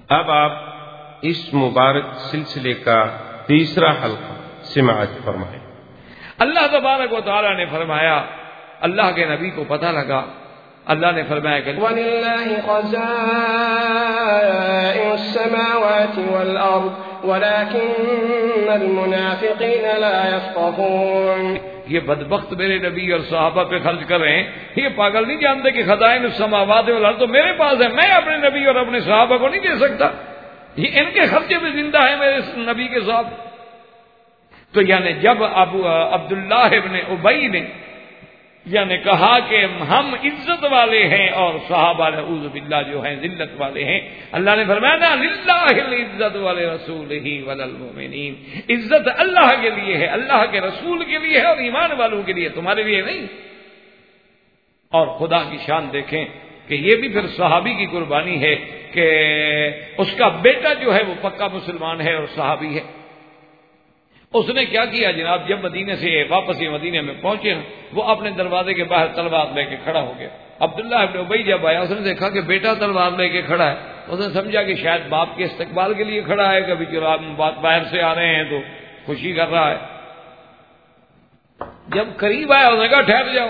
اب آپ اس مبارک سلسلے کا تیسرا حلقہ سماعت فرمائیں۔ اللہ تبارک و تعالیٰ نے فرمایا، اللہ کے نبی کو پتہ لگا، اللہ نے فرمایا کہ وَلِلَّهِ خَزَائِنُ السَّمَاوَاتِ وَالْأَرْضِ وَلَكِنَّ الْمُنَافِقِينَ لَا يَفْقَهُونَ۔ یہ بدبخت میرے نبی اور صحابہ پہ خرچ کر رہے ہیں، یہ پاگل نہیں جانتے کہ خزائن السماوات والارض تو میرے پاس ہے، میں اپنے نبی اور اپنے صحابہ کو نہیں دے سکتا، یہ ان کے خرچے میں زندہ ہے میرے نبی کے ساتھ۔ تو یعنی جب عبداللہ ابن ابی نے یعنی کہا کہ ہم عزت والے ہیں اور صحابہ نعوذ باللہ جو ہیں ذلت والے ہیں، اللہ نے فرمایا نا للہ العزت ولرسولہ وللمؤمنین، عزت اللہ کے لیے ہے، اللہ کے رسول کے لیے ہے اور ایمان والوں کے لیے، تمہارے لیے نہیں۔ اور خدا کی شان دیکھیں کہ یہ بھی پھر صحابی کی قربانی ہے کہ اس کا بیٹا جو ہے وہ پکا مسلمان ہے اور صحابی ہے۔ اس نے کیا کیا جناب، جب مدینے سے واپس یہ مدینے میں پہنچے وہ اپنے دروازے کے باہر تلوار لے کے کھڑا ہو گیا۔ عبداللہ ابن ابی جب آیا اس نے دیکھا کہ بیٹا تلوار لے کے کھڑا ہے، اس نے سمجھا کہ شاید باپ کے استقبال کے لیے کھڑا ہے، کبھی جناب باہر سے آ رہے ہیں تو خوشی کر رہا ہے۔ جب قریب آیا اس نے کہا ٹھہر جاؤ۔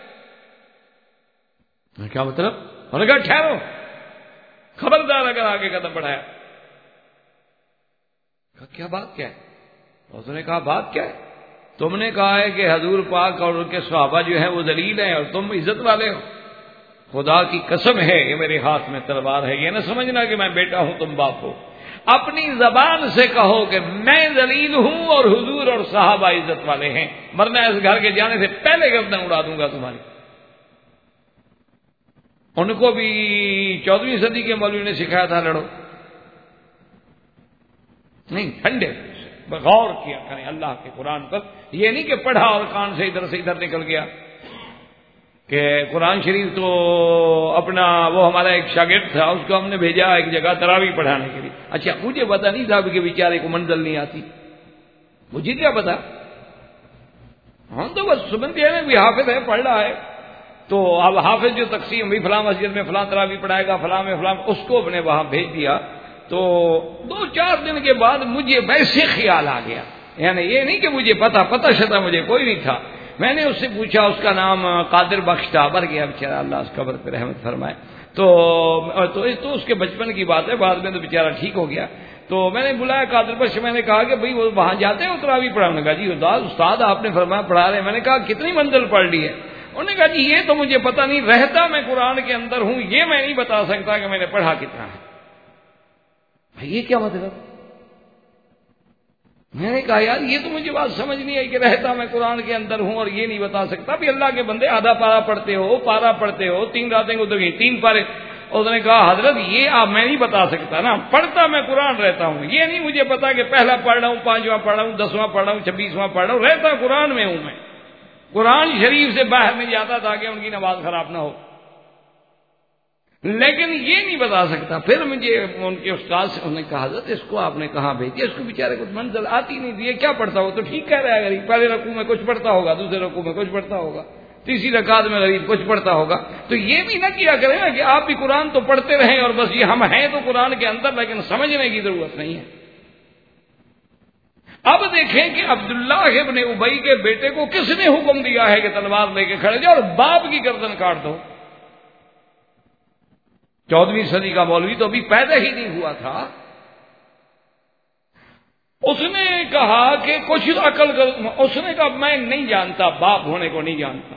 کیا مطلب؟ انہوں نے کہا ٹھہرو، خبردار اگر آگے قدم بڑھایا۔ کیا بات کیا ہے؟ اس نے کہا بات کیا ہے؟ تم نے کہا ہے کہ حضور پاک اور ان کے صحابہ جو ہیں وہ ذلیل ہیں اور تم عزت والے ہو۔ خدا کی قسم ہے یہ میرے ہاتھ میں تلوار ہے، یہ نہ سمجھنا کہ میں بیٹا ہوں تم باپ ہو۔ اپنی زبان سے کہو کہ میں ذلیل ہوں اور حضور اور صحابہ عزت والے ہیں، ورنہ اس گھر کے جانے سے پہلے گردن اڑا دوں گا تمہاری۔ ان کو بھی 14ویں صدی کے مولوی نے سکھایا تھا لڑو، نہیں ٹھنڈے غور کیا کریں اللہ کے قرآن پر، یہ نہیں کہ پڑھا اور کان سے ادھر نکل گیا۔ کہ قرآن شریف تو اپنا وہ ہمارا ایک شاگرد تھا، اس کو ہم نے بھیجا ایک جگہ تراویح پڑھانے کے لیے۔ اچھا مجھے پتا نہیں تھا کہ بیچارے کو منزل نہیں آتی، مجھے کیا پتا، ہم تو بس سنتے ہیں بھی حافظ ہے پڑھ رہا ہے، تو اب حافظ جو تقسیم بھی فلاں مسجد میں فلاں تراویح پڑھائے گا، فلاں میں فلاں، اس کو اپنے وہاں بھیج دیا۔ تو 2-4 دن کے بعد مجھے ویسے خیال آ گیا، یعنی یہ نہیں کہ مجھے پتہ شتا مجھے کوئی نہیں تھا۔ میں نے اس سے پوچھا، اس کا نام قادر بخش تھا، مر گیا بیچارہ، اللہ اس قبر پہ رحمت فرمائے۔ تو اس کے بچپن کی بات ہے، بعد میں تو بیچارہ ٹھیک ہو گیا۔ تو میں نے بلایا قادر بخش، میں نے کہا کہ بھئی وہ وہاں جاتے ہیں تراویح پڑھانے کا؟ جی استاد آپ نے فرمایا پڑھا رہے ہیں۔ میں نے کہا کتنی منزل پڑھ لی ہے؟ انہوں نے کہا جی یہ تو مجھے پتہ نہیں، رہتا میں قرآن کے اندر ہوں، یہ میں نہیں بتا سکتا کہ میں نے پڑھا کتنا ہے۔ یہ کیا مطلب؟ میں نے کہا یار یہ تو مجھے بات سمجھ نہیں آئی کہ رہتا میں قرآن کے اندر ہوں اور یہ نہیں بتا سکتا۔ بھی اللہ کے بندے آدھا پارا پڑھتے ہو، پارا پڑھتے ہو، 3 راتیں گزر گئی 3 پارے۔ اس نے کہا حضرت یہ آپ میں نہیں بتا سکتا نا، پڑھتا میں قرآن رہتا ہوں، یہ نہیں مجھے پتا کہ پہلا پڑھ رہا ہوں، 5واں پڑھ رہا ہوں، 10واں پڑھ رہا ہوں، 26واں پڑھ رہا ہوں، رہتا قرآن میں ہوں میں، قرآن شریف سے باہر نہیں جاتا تاکہ ان کی نماز خراب نہ ہو، لیکن یہ نہیں بتا سکتا۔ پھر مجھے ان کے استاد سے انہوں نے کہا حضرت اس کو آپ نے کہاں بھیجا، اس کو بیچارے کچھ منزل آتی نہیں تھی، یہ کیا پڑھتا ہو؟ تو ٹھیک کہہ رہا ہے غریب، پہلے رکوع میں کچھ پڑھتا ہوگا، دوسرے رکوع میں کچھ پڑھتا ہوگا، تیسری رکعت میں غریب کچھ پڑھتا ہوگا۔ تو یہ بھی نہ کیا کریں نا کہ آپ بھی قرآن تو پڑھتے رہیں اور بس یہ ہم ہیں تو قرآن کے اندر، لیکن سمجھنے کی ضرورت نہیں ہے۔ اب دیکھیں کہ عبداللہ ابن ابی کے بیٹے کو کس نے حکم دیا ہے کہ تلوار لے کے کھڑے جاؤ اور باپ کی گردن کاٹ دو۔ 14ویں صدی کا مولوی تو ابھی پیدا ہی نہیں ہوا تھا، اس نے کہا کہ کچھ عقل کر، اس نے کہا میں نہیں جانتا، باپ ہونے کو نہیں جانتا۔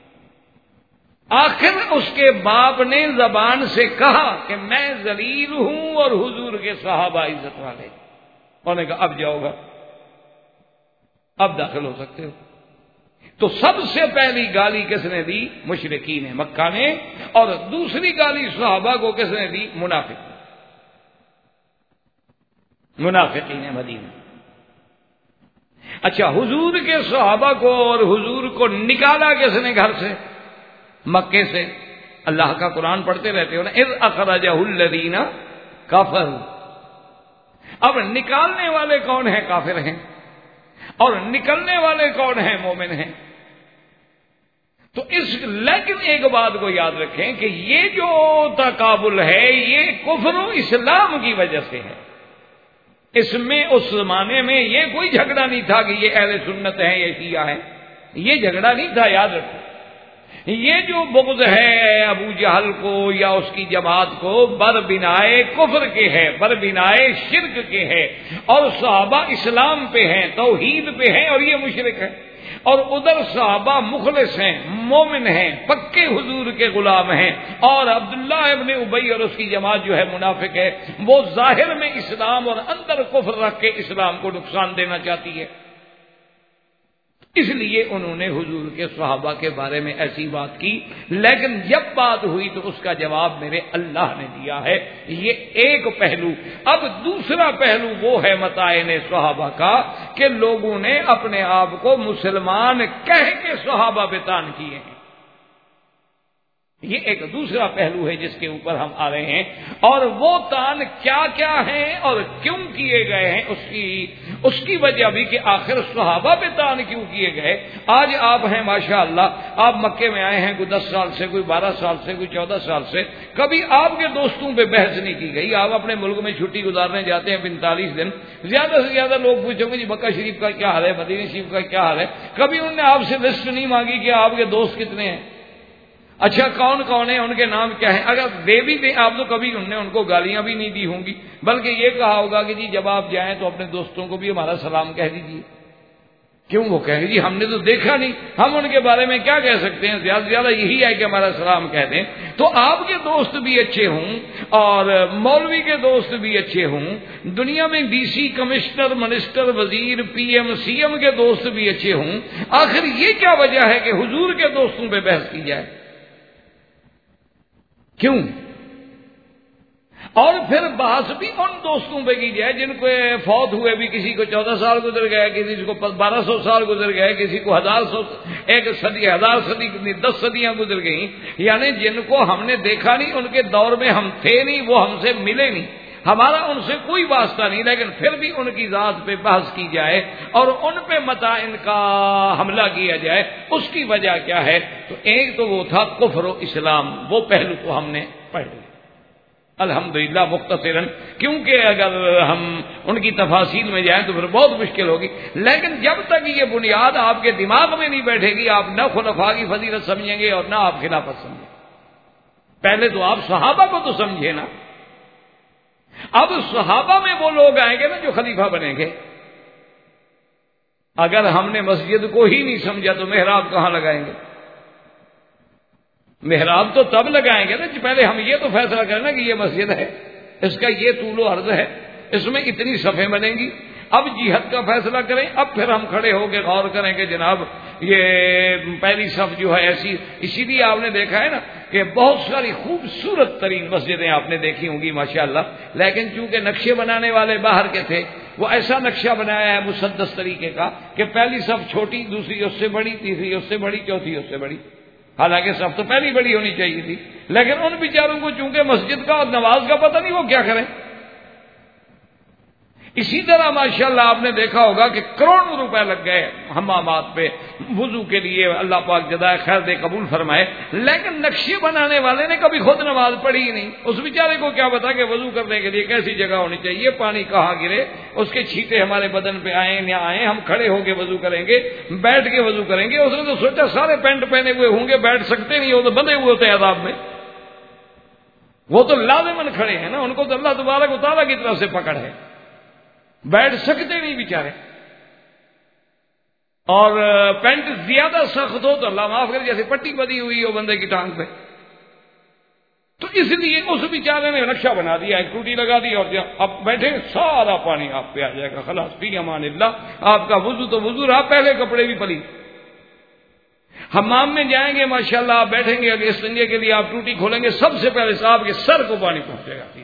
آخر اس کے باپ نے زبان سے کہا کہ میں ذلیل ہوں اور حضور کے صحابہ عزت والے۔ انہوں نے کہا اب جاؤ گا، اب داخل ہو سکتے ہو۔ تو سب سے پہلی گالی کس نے دی؟ مشرکین مکہ نے، اور دوسری گالی صحابہ کو کس نے دی؟ منافقین مدینہ۔ اچھا حضور کے صحابہ کو اور حضور کو نکالا کس نے گھر سے؟ مکے سے۔ اللہ کا قرآن پڑھتے رہتے ہو نا، اذ اخرجہ الذین کفروا۔ اب نکالنے والے کون ہیں؟ کافر ہیں، اور نکلنے والے کون ہیں؟ مومن ہیں۔ تو لیکن ایک بات کو یاد رکھیں کہ یہ جو تقابل ہے یہ کفر و اسلام کی وجہ سے ہے. اس میں اس زمانے میں یہ کوئی جھگڑا نہیں تھا کہ یہ اہل سنت ہیں یہ شیعہ ہیں، یہ جھگڑا نہیں تھا. یاد رکھو یہ جو بغض ہے ابو جہل کو یا اس کی جماعت کو بربنائے کفر کے ہے، بربنائے شرک کے ہے، اور صحابہ اسلام پہ ہیں، توحید پہ ہیں، اور یہ مشرک ہے. اور ادھر صحابہ مخلص ہیں، مومن ہیں، پکے حضور کے غلام ہیں، اور عبداللہ ابن ابی اور اس کی جماعت جو ہے منافق ہے، وہ ظاہر میں اسلام اور اندر کفر رکھ کے اسلام کو نقصان دینا چاہتی ہے. اس لیے انہوں نے حضور کے صحابہ کے بارے میں ایسی بات کی. لیکن جب بات ہوئی تو اس کا جواب میرے اللہ نے دیا ہے. یہ ایک پہلو. اب دوسرا پہلو وہ ہے متاعن صحابہ کا کہ لوگوں نے اپنے آپ کو مسلمان کہہ کے صحابہ پہ تان کیے ہیں. یہ ایک دوسرا پہلو ہے جس کے اوپر ہم آ رہے ہیں، اور وہ تان کیا کیا ہیں اور کیوں کیے گئے ہیں اس کی وجہ بھی کہ آخر صحابہ پہ تان کیوں کیے گئے. آج آپ ہیں ماشاءاللہ، آپ مکے میں آئے ہیں کوئی 10 سال سے، کوئی 12 سال سے، کوئی 14 سال سے، کبھی آپ کے دوستوں پہ بحث نہیں کی گئی. آپ اپنے ملک میں چھٹی گزارنے جاتے ہیں 45 دن، زیادہ سے زیادہ لوگ پوچھیں گے جی مکہ شریف کا کیا حال ہے، مدینہ شریف کا کیا حال ہے. کبھی انہوں نے آپ سے لسٹ نہیں مانگی کہ آپ کے دوست کتنے ہیں، اچھا کون کون ہیں، ان کے نام کیا ہیں. اگر دے بھی دیں آپ تو کبھی انہوں نے ان کو گالیاں بھی نہیں دی ہوں گی، بلکہ یہ کہا ہوگا کہ جی جب آپ جائیں تو اپنے دوستوں کو بھی ہمارا سلام کہہ دیجیے. کیوں؟ وہ کہیں گے جی ہم نے تو دیکھا نہیں، ہم ان کے بارے میں کیا کہہ سکتے ہیں، زیادہ سے زیادہ یہی ہے کہ ہمارا سلام کہہ دیں. تو آپ کے دوست بھی اچھے ہوں اور مولوی کے دوست بھی اچھے ہوں، دنیا میں ڈی سی، کمشنر، منسٹر، وزیر، پی ایم، سی ایم کے دوست بھی اچھے ہوں، آخر یہ کیا وجہ ہے کہ حضور کے دوستوں پہ بحث کی جائے؟ کیوں؟ اور پھر بحث بھی ان دوستوں پہ کی جائے جن کو فوت ہوئے بھی، کسی کو 14 سال گزر گئے، کسی کو 1200 سال گزر گئے، کسی کو 1000 صدی 10 صدیاں گزر گئیں، یعنی جن کو ہم نے دیکھا نہیں، ان کے دور میں ہم تھے نہیں، وہ ہم سے ملے نہیں، ہمارا ان سے کوئی واسطہ نہیں، لیکن پھر بھی ان کی ذات پہ بحث کی جائے اور ان پہ متاعن کا حملہ کیا جائے. اس کی وجہ کیا ہے؟ تو ایک تو وہ تھا کفر و اسلام، وہ پہلو تو ہم نے پڑھ لیا الحمدللہ مختصراً، کیونکہ اگر ہم ان کی تفاصیل میں جائیں تو پھر بہت مشکل ہوگی. لیکن جب تک یہ بنیاد آپ کے دماغ میں نہیں بیٹھے گی، آپ نہ خلفاء کی فضیلت سمجھیں گے اور نہ آپ خلافت سمجھیں. پہلے تو آپ صحابہ کو تو سمجھے نا. اب صحابہ میں وہ لوگ آئیں گے نا جو خلیفہ بنیں گے. اگر ہم نے مسجد کو ہی نہیں سمجھا تو محراب کہاں لگائیں گے؟ محراب تو تب لگائیں گے نا کہ پہلے ہم یہ تو فیصلہ کرنا کہ یہ مسجد ہے، اس کا یہ طول و عرض ہے، اس میں اتنی صفیں بنیں گی. اب جہت کا فیصلہ کریں، اب پھر ہم کھڑے ہو کے غور کریں کہ جناب یہ پہلی صف جو ہے ایسی. اسی لیے آپ نے دیکھا ہے نا کہ بہت ساری خوبصورت ترین مسجدیں آپ نے دیکھی ہوں گی ماشاءاللہ، لیکن چونکہ نقشے بنانے والے باہر کے تھے، وہ ایسا نقشہ بنایا ہے مسدس طریقے کا کہ پہلی صف چھوٹی، دوسری اس سے بڑی، تیسری اس سے بڑی، چوتھی اس سے بڑی. حالانکہ صف تو پہلی بڑی ہونی چاہیے تھی، لیکن ان بیچاروں کو چونکہ مسجد کا اور نماز کا پتہ نہیں، وہ کیا کریں. اسی طرح ماشاءاللہ آپ نے دیکھا ہوگا کہ کروڑوں روپے لگ گئے حمامات پہ وضو کے لیے، اللہ پاک جزائے خیر دے، قبول فرمائے. لیکن نقشے بنانے والے نے کبھی خود نماز پڑھی ہی نہیں. اس بیچارے کو کیا پتا کہ وضو کرنے کے لیے کیسی جگہ ہونی چاہیے، پانی کہاں گرے، اس کے چھینٹے ہمارے بدن پہ آئیں نہ آئیں، ہم کھڑے ہو کے وضو کریں گے، بیٹھ کے وضو کریں گے. اس نے تو سوچا سارے پینٹ پہنے ہوئے ہوں گے، بیٹھ سکتے نہیں، وہ تو بندھے ہوئے ہوتے عذاب میں. وہ تو لازماً کھڑے ہیں نا، ان کو تو اللہ تبارک و تعالیٰ کی طرف سے پکڑ ہے، بیٹھ سکتے نہیں بیچارے. اور پینٹ زیادہ سخت ہو تو اللہ معاف کرے جیسے پٹی بندھی ہوئی ہو بندے کی ٹانگ پہ. تو اس لیے اس بیچارے نے نقشہ بنا دیا، ایک ٹوٹی لگا دی اور اب بیٹھے سارا پانی آپ پہ آ جائے گا، خلاص فی امان اللہ. آپ کا وضو تو وضو رہا، پہلے کپڑے بھی پلی. حمام میں جائیں گے ماشاءاللہ، آپ بیٹھیں گے اگلے استنجے کے لیے، آپ ٹوٹی کھولیں گے، سب سے پہلے صاحب کے سر کو پانی پہنچے گا.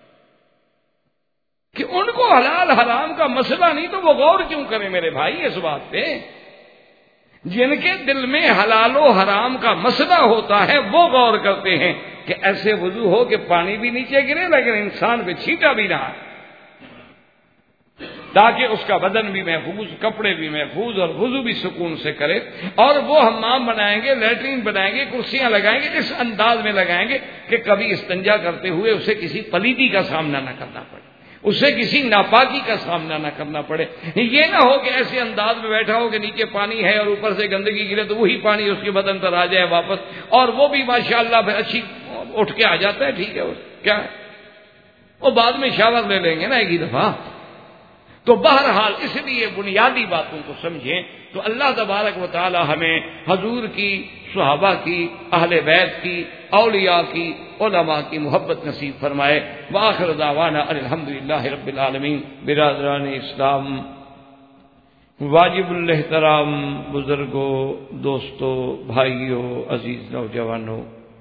کہ ان کو حلال حرام کا مسئلہ نہیں تو وہ غور کیوں کریں میرے بھائی اس بات پہ؟ جن کے دل میں حلال و حرام کا مسئلہ ہوتا ہے وہ غور کرتے ہیں کہ ایسے وضو ہو کہ پانی بھی نیچے گرے لیکن انسان پہ چھینٹا بھی نہ آئے. تاکہ اس کا بدن بھی محفوظ، کپڑے بھی محفوظ اور وضو بھی سکون سے کرے. اور وہ حمام بنائیں گے، لیٹرین بنائیں گے، کرسیاں لگائیں گے، اس انداز میں لگائیں گے کہ کبھی استنجا کرتے ہوئے اسے کسی پلیدی کا سامنا نہ کرنا پڑے، اسے کسی ناپاکی کا سامنا نہ کرنا پڑے. یہ نہ ہو کہ ایسے انداز میں بیٹھا ہو کہ نیچے پانی ہے اور اوپر سے گندگی گرے تو وہی پانی اس کے بدن پر آ جائے واپس، اور وہ بھی ماشاءاللہ پھر اچھی اٹھ کے آ جاتا ہے، ٹھیک ہے، کیا ہے وہ بعد میں شاور لے لیں گے نا ایک ہی دفعہ. تو بہرحال اس لیے بنیادی باتوں کو سمجھیں تو اللہ تبارک و تعالی ہمیں حضور کی، صحابہ کی، اہل بیت کی، اولیاء کی، علماء کی محبت نصیب فرمائے. وآخر دعوانا الحمدللہ رب العالمین. برادران اسلام، واجب الاحترام بزرگوں، دوستوں، بھائیوں، عزیز نوجوانوں،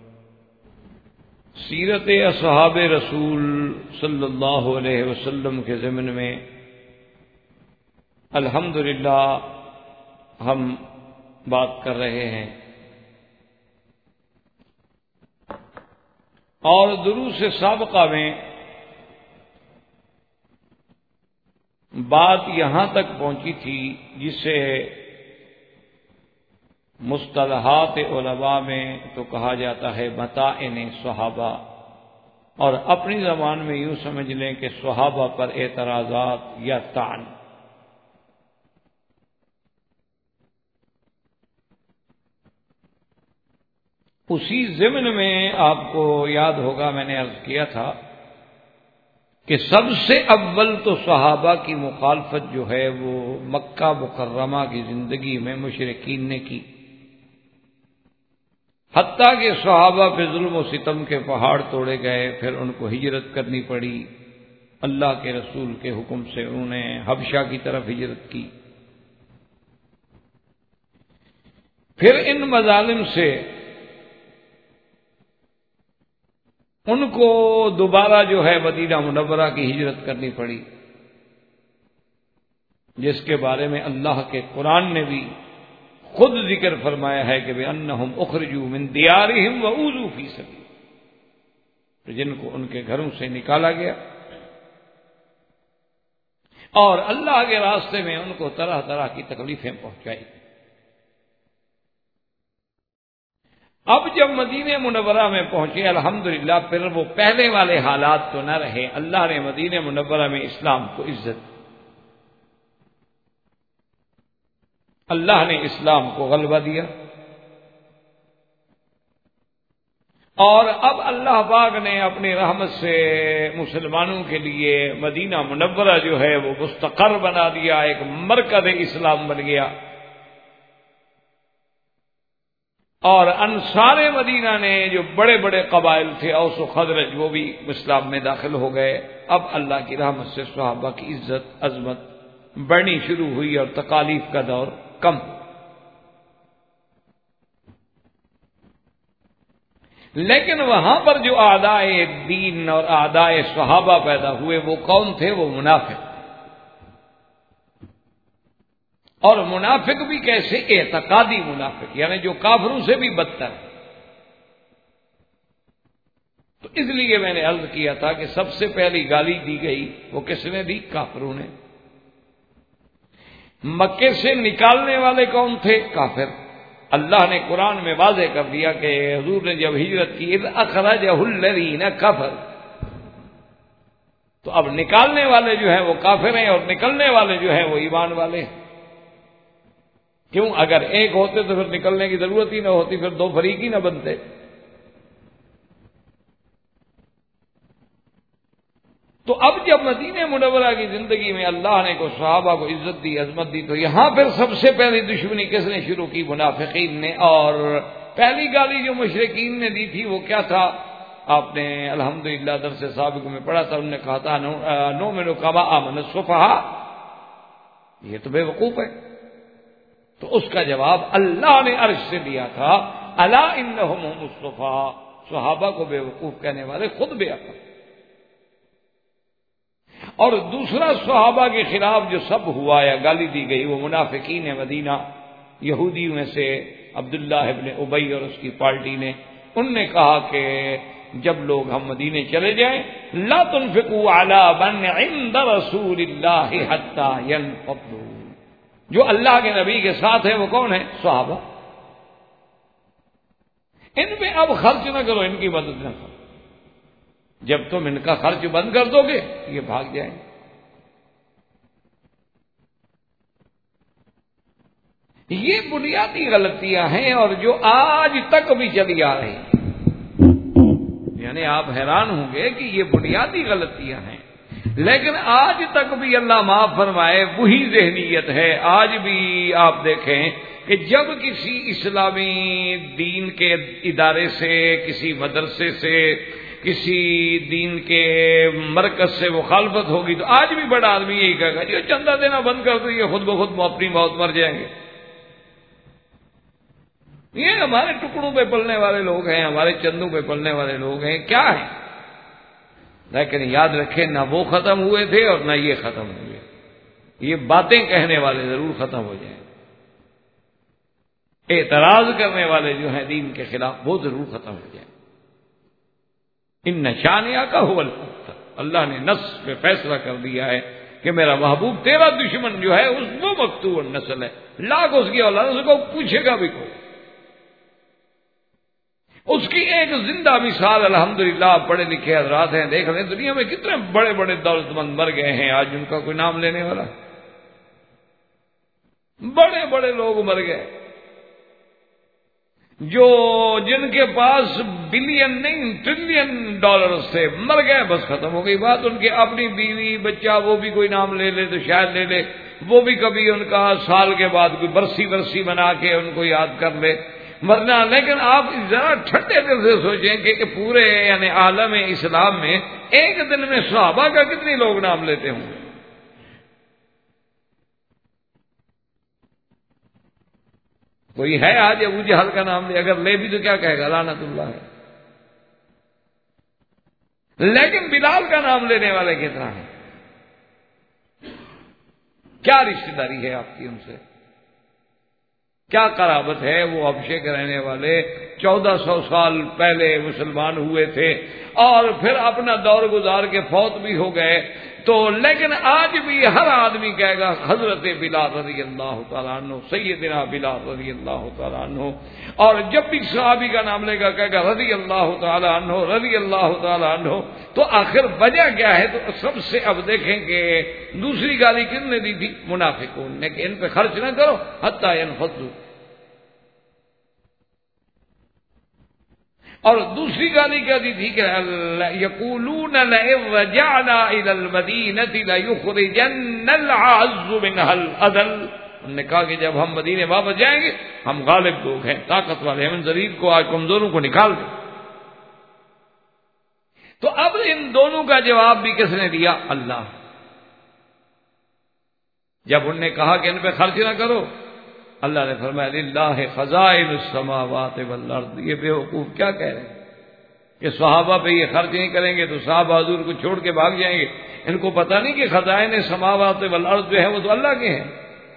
سیرت اصحاب رسول صلی اللہ علیہ وسلم کے ضمن میں الحمدللہ ہم بات کر رہے ہیں، اور دروس سابقہ میں بات یہاں تک پہنچی تھی جسے مصطلحات علماء میں تو کہا جاتا ہے مطائن صحابہ، اور اپنی زبان میں یوں سمجھ لیں کہ صحابہ پر اعتراضات یا طعن. اسی ضمن میں آپ کو یاد ہوگا میں نے عرض کیا تھا کہ سب سے اول تو صحابہ کی مخالفت جو ہے وہ مکہ مکرمہ کی زندگی میں مشرکین نے کی، حتیٰ کہ صحابہ پہ ظلم و ستم کے پہاڑ توڑے گئے، پھر ان کو ہجرت کرنی پڑی. اللہ کے رسول کے حکم سے انہوں نے حبشہ کی طرف ہجرت کی. پھر ان مظالم سے ان کو دوبارہ جو ہے مدینہ منورہ کی ہجرت کرنی پڑی، جس کے بارے میں اللہ کے قرآن نے بھی خود ذکر فرمایا ہے کہ بِأَنَّهُمْ أُخْرِجُوا مِنْ دِيَارِهِمْ وَأُوذُوا فِي سَبِيلِي، جن کو ان کے گھروں سے نکالا گیا اور اللہ کے راستے میں ان کو طرح طرح کی تکلیفیں پہنچائی. اب جب مدینہ منورہ میں پہنچے الحمدللہ پھر وہ پہلے والے حالات تو نہ رہے. اللہ نے مدینہ منورہ میں اسلام کو عزت، اللہ نے اسلام کو غلبہ دیا، اور اب اللہ پاک نے اپنی رحمت سے مسلمانوں کے لیے مدینہ منورہ جو ہے وہ مستقر بنا دیا، ایک مرکز اسلام بن گیا. اور انصار مدینہ نے جو بڑے بڑے قبائل تھے اوس و خزرج، وہ بھی اسلام میں داخل ہو گئے. اب اللہ کی رحمت سے صحابہ کی عزت عظمت بڑھنی شروع ہوئی اور تکالیف کا دور کم. لیکن وہاں پر جو اعدائے دین اور اعدائے صحابہ پیدا ہوئے وہ کون تھے؟ وہ منافق. اور منافق بھی کیسے؟ اعتقادی منافق، یعنی جو کافروں سے بھی بدتر. تو اس لیے میں نے عرض کیا تھا کہ سب سے پہلی گالی دی گئی وہ کس نے دی؟ کافروں نے. مکے سے نکالنے والے کون تھے؟ کافر. اللہ نے قرآن میں واضح کر دیا کہ حضور نے جب ہجرت کی اذ اخرجہ الذین کفروا، تو اب نکالنے والے جو ہیں وہ کافر ہیں اور نکلنے والے جو ہیں وہ ایمان والے ہیں. کیوں؟ اگر ایک ہوتے تو پھر نکلنے کی ضرورت ہی نہ ہوتی، پھر دو فریق ہی نہ بنتے. تو اب جب مدینہ منورہ کی زندگی میں اللہ نے کو صحابہ کو عزت دی، عظمت دی، تو یہاں پھر سب سے پہلی دشمنی کس نے شروع کی؟ منافقین نے. اور پہلی گالی جو مشرکین نے دی تھی وہ کیا تھا؟ آپ نے الحمدللہ درس سابق میں پڑھا تھا. انہوں نے کہا تھا نؤمن کما آمن السفہاء، یہ تو بے وقوف ہے. تو اس کا جواب اللہ نے عرش سے دیا تھا الا انہم هم السفہاء، صحابہ کو بے وقوف کہنے والے خود بے عقل. اور دوسرا صحابہ کے خلاف جو سب ہوا یا گالی دی گئی وہ منافقین مدینہ، یہودیوں میں سے عبداللہ ابن ابی اور اس کی پارٹی نے. ان نے کہا کہ جب لوگ ہم مدینے چلے جائیں لا تنفقوا علی من عند رسول اللہ حتی ينفضوا، جو اللہ کے نبی کے ساتھ ہیں وہ کون ہیں؟ صحابہ. ان پہ اب خرچ نہ کرو، ان کی مدد نہ کرو. جب تم ان کا خرچ بند کر دو گے یہ بھاگ جائیں گے. یہ بنیادی غلطیاں ہیں اور جو آج تک بھی چلی آ رہی ہیں. یعنی آپ حیران ہوں گے کہ یہ بنیادی غلطیاں ہیں، لیکن آج تک بھی اللہ معاف فرمائے وہی ذہنیت ہے. آج بھی آپ دیکھیں کہ جب کسی اسلامی دین کے ادارے سے، کسی مدرسے سے، کسی دین کے مرکز سے مخالفت ہوگی تو آج بھی بڑا آدمی یہی کہے گا یہ چندہ دینا بند کر دو، یہ خود بخود اپنی موت مر جائیں گے. یہ ہمارے ٹکڑوں پہ پلنے والے لوگ ہیں، ہمارے چندوں پہ پلنے والے لوگ ہیں، کیا ہیں؟ لیکن یاد رکھیں نہ وہ ختم ہوئے تھے اور نہ یہ ختم ہوئے. یہ باتیں کہنے والے ضرور ختم ہو جائیں، اعتراض کرنے والے جو ہیں دین کے خلاف وہ ضرور ختم ہو جائیں. ان نشانیہ کا هو الابتر، اللہ نے نص پہ فیصلہ کر دیا ہے کہ میرا محبوب تیرا دشمن جو ہے اس وہ مقتوع النسل ہے، لاکھ اس کی اولاد اس کو پوچھے گا بھی کوئی. اس کی ایک زندہ مثال الحمدللہ آپ پڑھے لکھے حضرات ہیں، دیکھ لیں دنیا میں کتنے بڑے بڑے دولت مند مر گئے ہیں آج ان کا کوئی نام لینے والا. بڑے بڑے لوگ مر گئے جو جن کے پاس بلین نہیں ٹریلین ڈالرز تھے، مر گئے، بس ختم ہو گئی بات. ان کے اپنی بیوی بچہ وہ بھی کوئی نام لے لے تو شاید لے لے، وہ بھی کبھی ان کا سال کے بعد کوئی برسی بنا کے ان کو یاد کر لے مرنا. لیکن آپ ذرا ٹھنڈے دل سے سوچیں کہ پورے یعنی عالم اسلام میں ایک دن میں صحابہ کا کتنے لوگ نام لیتے ہوں گے؟ کوئی ہے آج ابو جہل کا نام لے؟ اگر لے بھی تو کیا کہے گا؟ لعنت اللہ ہے. لیکن بلال کا نام لینے والے کتنا ہیں؟ کیا رشتہ داری ہے آپ کی ان سے؟ کیا قرابت ہے؟ وہ حبشے کے رہنے والے 1400 سال پہلے مسلمان ہوئے تھے اور پھر اپنا دور گزار کے فوت بھی ہو گئے. تو لیکن آج بھی ہر آدمی کہے گا حضرت بلال رضی اللہ تعالیٰ عنہ، سیدنا بلال رضی اللہ تعالیٰ عنہ. اور جب بھی صحابی کا نام لے گا کہے گا رضی اللہ تعالیٰ عنہ، رضی اللہ تعالیٰ عنہ. تو آخر وجہ کیا ہے؟ تو سب سے اب دیکھیں کہ دوسری گالی کن نے دی تھی؟ منافقون نے، کہ ان پہ خرچ نہ کرو حتی ينفضوا. اور دوسری گالی کیا دی تھی کہ یقولون لئن رجعنا الى المدینۃ لیخرجن العز منها الاذل. انہوں نے کہا کہ جب ہم مدینے واپس جائیں گے ہم غالب لوگ ہیں، طاقت والے، ہم ان ذلیل کو آج کمزوروں کو نکال دیں. تو اب ان دونوں کا جواب بھی کس نے دیا؟ اللہ. جب انہوں نے کہا کہ ان پہ خرچ نہ کرو، اللہ نے فرمایا للہ خزائن السماوات والارض. یہ بے وقوف کیا کہہ رہے ہیں کہ صحابہ پہ یہ خرچ نہیں کریں گے تو صحابہ حضور کو چھوڑ کے بھاگ جائیں گے. ان کو پتہ نہیں کہ خزائن السماوات والارض جو ہے وہ تو اللہ کے ہیں.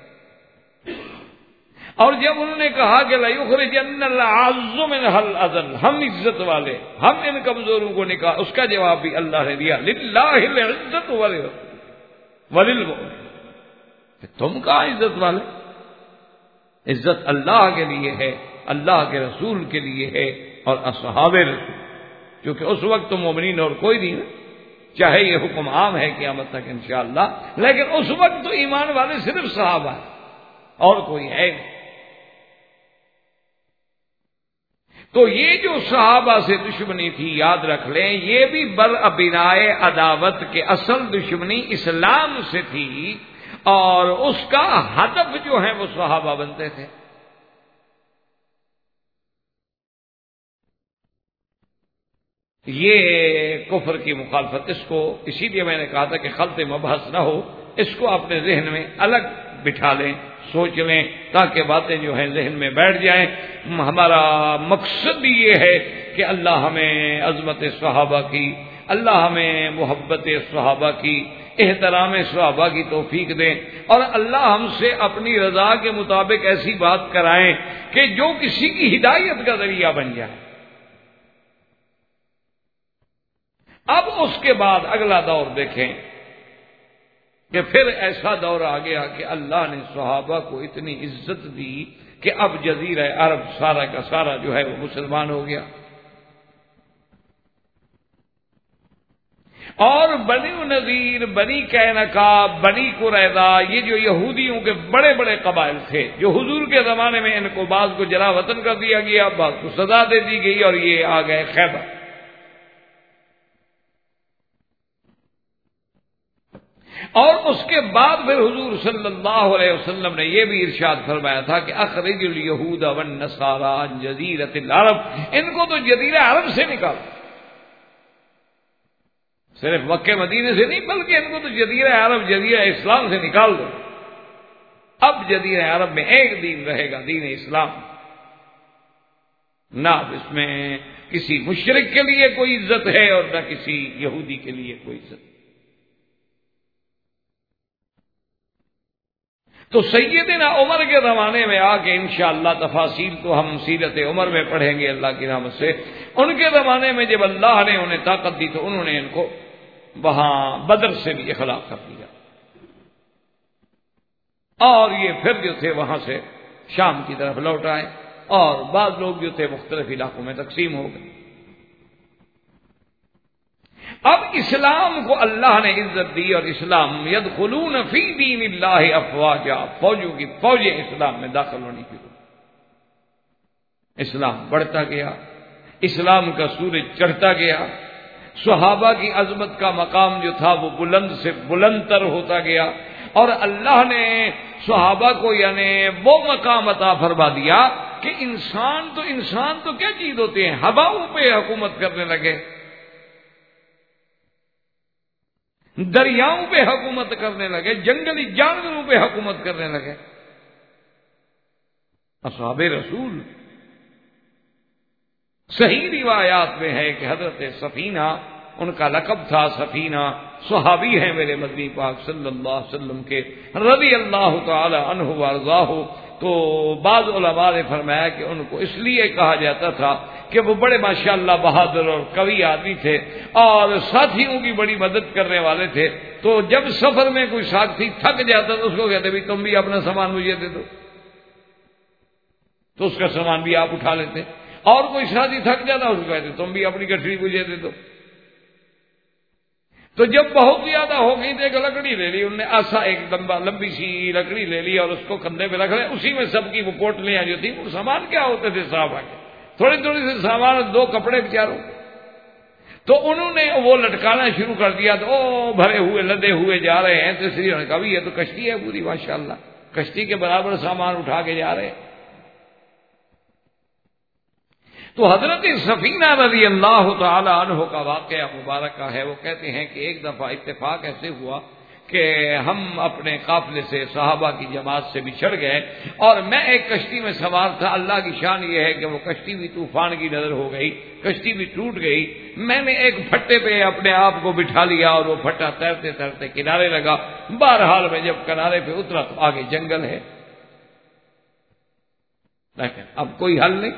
اور جب انہوں نے کہا کہ لیخرجن العز منها الاذل، ہم عزت والے، ہم ان کمزوروں کو نکال، اس کا جواب بھی اللہ نے دیا للہ العزت وللمؤمنین. تم کہاں عزت والے؟ عزت اللہ کے لیے ہے، اللہ کے رسول کے لیے ہے اور اصحاب رسول، کیونکہ اس وقت تو مومنین اور کوئی نہیں ہے. چاہے یہ حکم عام ہے قیامت تک انشاءاللہ، لیکن اس وقت تو ایمان والے صرف صحابہ ہیں اور کوئی ہے نہیں. تو یہ جو صحابہ سے دشمنی تھی یاد رکھ لیں، یہ بھی برابنائے عداوت کے اصل دشمنی اسلام سے تھی اور اس کا ہدف جو ہے وہ صحابہ بنتے تھے. یہ کفر کی مخالفت، اس کو اسی لیے میں نے کہا تھا کہ خلط مبحث نہ ہو، اس کو اپنے ذہن میں الگ بٹھا لیں، سوچ لیں تاکہ باتیں جو ہیں ذہن میں بیٹھ جائیں. ہمارا مقصد یہ ہے کہ اللہ ہمیں عظمت صحابہ کی، اللہ ہمیں محبت صحابہ کی، احترام صحابہ کی توفیق دیں اور اللہ ہم سے اپنی رضا کے مطابق ایسی بات کرائیں کہ جو کسی کی ہدایت کا ذریعہ بن جائے. اب اس کے بعد اگلا دور دیکھیں کہ پھر ایسا دور آ گیا کہ اللہ نے صحابہ کو اتنی عزت دی کہ اب جزیرہ عرب سارا کا سارا جو ہے وہ مسلمان ہو گیا، اور بنی نذیر، بنی قینقاع، بنی قریظہ، یہ جو یہودیوں کے بڑے بڑے قبائل تھے جو حضور کے زمانے میں ان کو بعض کو جلا وطن کر دیا گیا، بعض کو سزا دے دی گئی، اور یہ آ گئے خیبر۔ اور اس کے بعد پھر حضور صلی اللہ علیہ وسلم نے یہ بھی ارشاد فرمایا تھا کہ اخرج الیہود والنصارى عن جزیرۃ العرب، ان کو تو جزیرہ عرب سے نکال، صرف مکہ مدینے سے نہیں بلکہ ان کو تو جزیرہ عرب، جزیرہ اسلام سے نکال دو۔ اب جزیرہ عرب میں ایک دین رہے گا، دین اسلام، نہ اب اس میں کسی مشرک کے لیے کوئی عزت ہے اور نہ کسی یہودی کے لیے کوئی عزت۔ تو سیدنا عمر کے زمانے میں آ کے انشاءاللہ تفاصیل تو ہم سیرت عمر میں پڑھیں گے اللہ کی رحمت سے۔ ان کے زمانے میں جب اللہ نے انہیں طاقت دی تو انہوں نے ان کو وہاں بدر سے بھی اخلاق کر دیا، اور یہ پھر جو تھے وہاں سے شام کی طرف لوٹ آئے، اور بعض لوگ جو تھے مختلف علاقوں میں تقسیم ہو گئے۔ اب اسلام کو اللہ نے عزت دی، اور اسلام یدخلون فی دین اللہ افواجا، فوجوں کی فوجیں اسلام میں داخل ہونی شروع۔ اسلام بڑھتا گیا، اسلام کا سورج چڑھتا گیا، صحابہ کی عظمت کا مقام جو تھا وہ بلند سے بلند تر ہوتا گیا، اور اللہ نے صحابہ کو یعنی وہ مقام عطا فرما دیا کہ انسان تو کیا چیز ہوتے ہیں، ہواؤں پہ حکومت کرنے لگے، دریاؤں پہ حکومت کرنے لگے، جنگلی جانوروں پہ حکومت کرنے لگے۔ اصحاب رسول، صحیح روایات میں ہے کہ حضرت سفینہ، ان کا لقب تھا سفینہ، صحابی ہیں میرے مدنی پاک صلی اللہ علیہ وسلم کے رضی اللہ تعالی عنہ وارضاہ۔ تو بعض علماء نے فرمایا کہ ان کو اس لیے کہا جاتا تھا کہ وہ بڑے ماشاءاللہ بہادر اور قوی آدمی تھے، اور ساتھیوں کی بڑی مدد کرنے والے تھے۔ تو جب سفر میں کوئی ساتھی تھک جاتا تو اس کو کہتے بھی تم بھی اپنا سامان مجھے دے دو، تو اس کا سامان بھی آپ اٹھا لیتے، اور کوئی ساتھی تھک جاتا اس کو کہتے تم بھی اپنی گٹھڑی مجھے دے دو۔ تو جب بہت زیادہ ہو گئی تو ایک لکڑی لے لی انہوں نے، ایسا ایک لمبی سی لکڑی لے لی اور اس کو کندھے پہ رکھ لیا، اسی میں سب کی وہ پوٹلیاں جو تھیں، وہ سامان کیا ہوتے تھے صحابہ کے، تھوڑی تھوڑی سے سامان، 2 کپڑے بیچاروں، تو انہوں نے وہ لٹکانا شروع کر دیا، تو او بھرے ہوئے لدے ہوئے جا رہے ہیں۔ تو اس لیے انہوں نے کہا یہ تو کشتی ہے پوری ماشاءاللہ، کشتی کے برابر سامان اٹھا کے جا رہے ہیں۔ تو حضرت سفینہ رضی اللہ تعالی عنہ کا واقعہ مبارکہ ہے، وہ کہتے ہیں کہ ایک دفعہ اتفاق ایسے ہوا کہ ہم اپنے قافلے سے صحابہ کی جماعت سے بچھڑ گئے، اور میں ایک کشتی میں سوار تھا۔ اللہ کی شان یہ ہے کہ وہ کشتی بھی طوفان کی نظر ہو گئی، کشتی بھی ٹوٹ گئی۔ میں نے ایک پھٹے پہ اپنے آپ کو بٹھا لیا، اور وہ پھٹا تیرتے تیرتے کنارے لگا۔ بہرحال میں جب کنارے پہ اترا تو آگے جنگل ہے، لیکن اب کوئی حل نہیں۔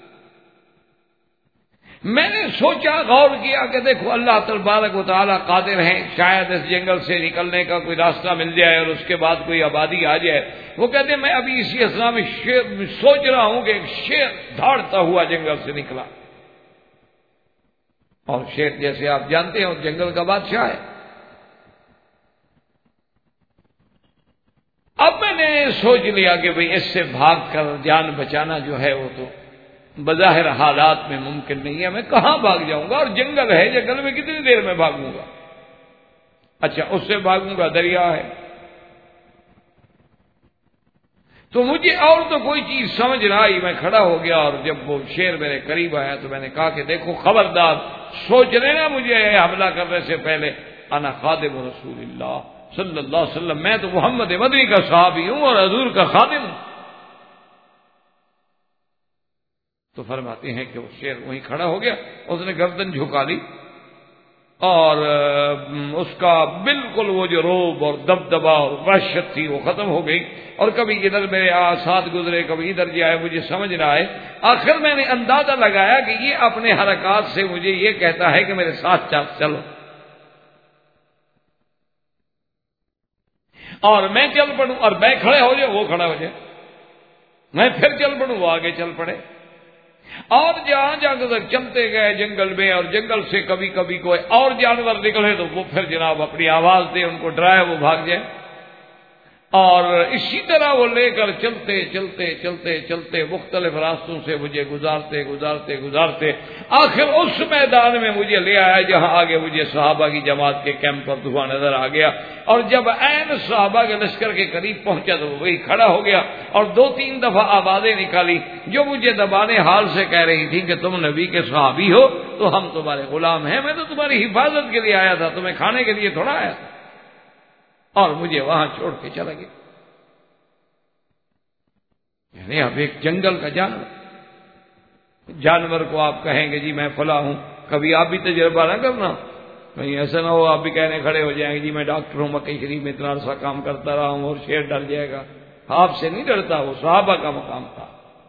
میں نے سوچا، غور کیا کہ دیکھو اللہ تبارک و تعالیٰ قادر ہیں، شاید اس جنگل سے نکلنے کا کوئی راستہ مل جائے اور اس کے بعد کوئی آبادی آ جائے۔ وہ کہتے ہیں میں ابھی اسی اثنا میں سوچ رہا ہوں کہ ایک شیر دھاڑتا ہوا جنگل سے نکلا، اور شیر جیسے آپ جانتے ہیں جنگل کا بادشاہ ہے۔ اب میں نے سوچ لیا کہ بھئی اس سے بھاگ کر جان بچانا جو ہے وہ تو بظاہر حالات میں ممکن نہیں ہے، میں کہاں بھاگ جاؤں گا، اور جنگل ہے، جنگل میں کتنی دیر میں بھاگوں گا؟ اچھا اس سے بھاگوں گا، دریا ہے۔ تو مجھے اور تو کوئی چیز سمجھ نہ آئی، میں کھڑا ہو گیا، اور جب وہ شیر میرے قریب آیا تو میں نے کہا کہ دیکھو خبردار، سوچ لینا مجھے حملہ کرنے سے پہلے، انا خادم رسول اللہ صلی اللہ علیہ وسلم، میں تو محمد مدنی کا صحابی ہوں اور حضور کا خادم ہوں۔ تو فرماتے ہیں کہ وہ شیر وہیں کھڑا ہو گیا، اس نے گردن جھکا لی، اور اس کا بالکل وہ جو روب اور دبدبا اور وحشت تھی وہ ختم ہو گئی، اور کبھی ادھر میرے ساتھ گزرے، کبھی ادھر جائے، مجھے سمجھ نہ آئے۔ آخر میں نے اندازہ لگایا کہ یہ اپنے حرکات سے مجھے یہ کہتا ہے کہ میرے ساتھ چلو، اور میں چل پڑوں، اور میں کھڑے ہو جاؤں وہ کھڑا ہو جائے، میں پھر چل پڑوں وہ آگے چل پڑے، اور جہاں جہاں تک چلتے گئے جنگل میں، اور جنگل سے کبھی کبھی کوئی اور جانور نکلے تو وہ پھر جناب اپنی آواز دے، ان کو ڈرائے، وہ بھاگ جائے، اور اسی طرح وہ لے کر چلتے چلتے چلتے چلتے مختلف راستوں سے مجھے گزارتے گزارتے گزارتے آخر اس میدان میں مجھے لے آیا جہاں آگے مجھے صحابہ کی جماعت کے کیمپ پر دھواں نظر آ گیا، اور جب عین صحابہ کے لشکر کے قریب پہنچا تو وہی کھڑا ہو گیا، اور 2-3 دفعہ آوازیں نکالی جو مجھے دبانے حال سے کہہ رہی تھی کہ تم نبی کے صحابی ہو تو ہم تمہارے غلام ہیں، میں تو تمہاری حفاظت کے لیے آیا تھا، تمہیں کھانے کے لیے تھوڑا آیا تھا، اور مجھے وہاں چھوڑ کے چلا گیا۔ یعنی اب ایک جنگل کا جانور کو آپ کہیں گے جی میں فلاں ہوں، کبھی آپ بھی تجربہ نہ کرنا، کہیں ایسا نہ ہو آپ بھی کہنے کھڑے ہو جائیں گے جی میں ڈاکٹر ہوں، مکئی شریف میں اتنا عرصہ کام کرتا رہا ہوں، اور شیر ڈر جائے گا۔ آپ سے نہیں ڈرتا، وہ صحابہ کا مقام تھا۔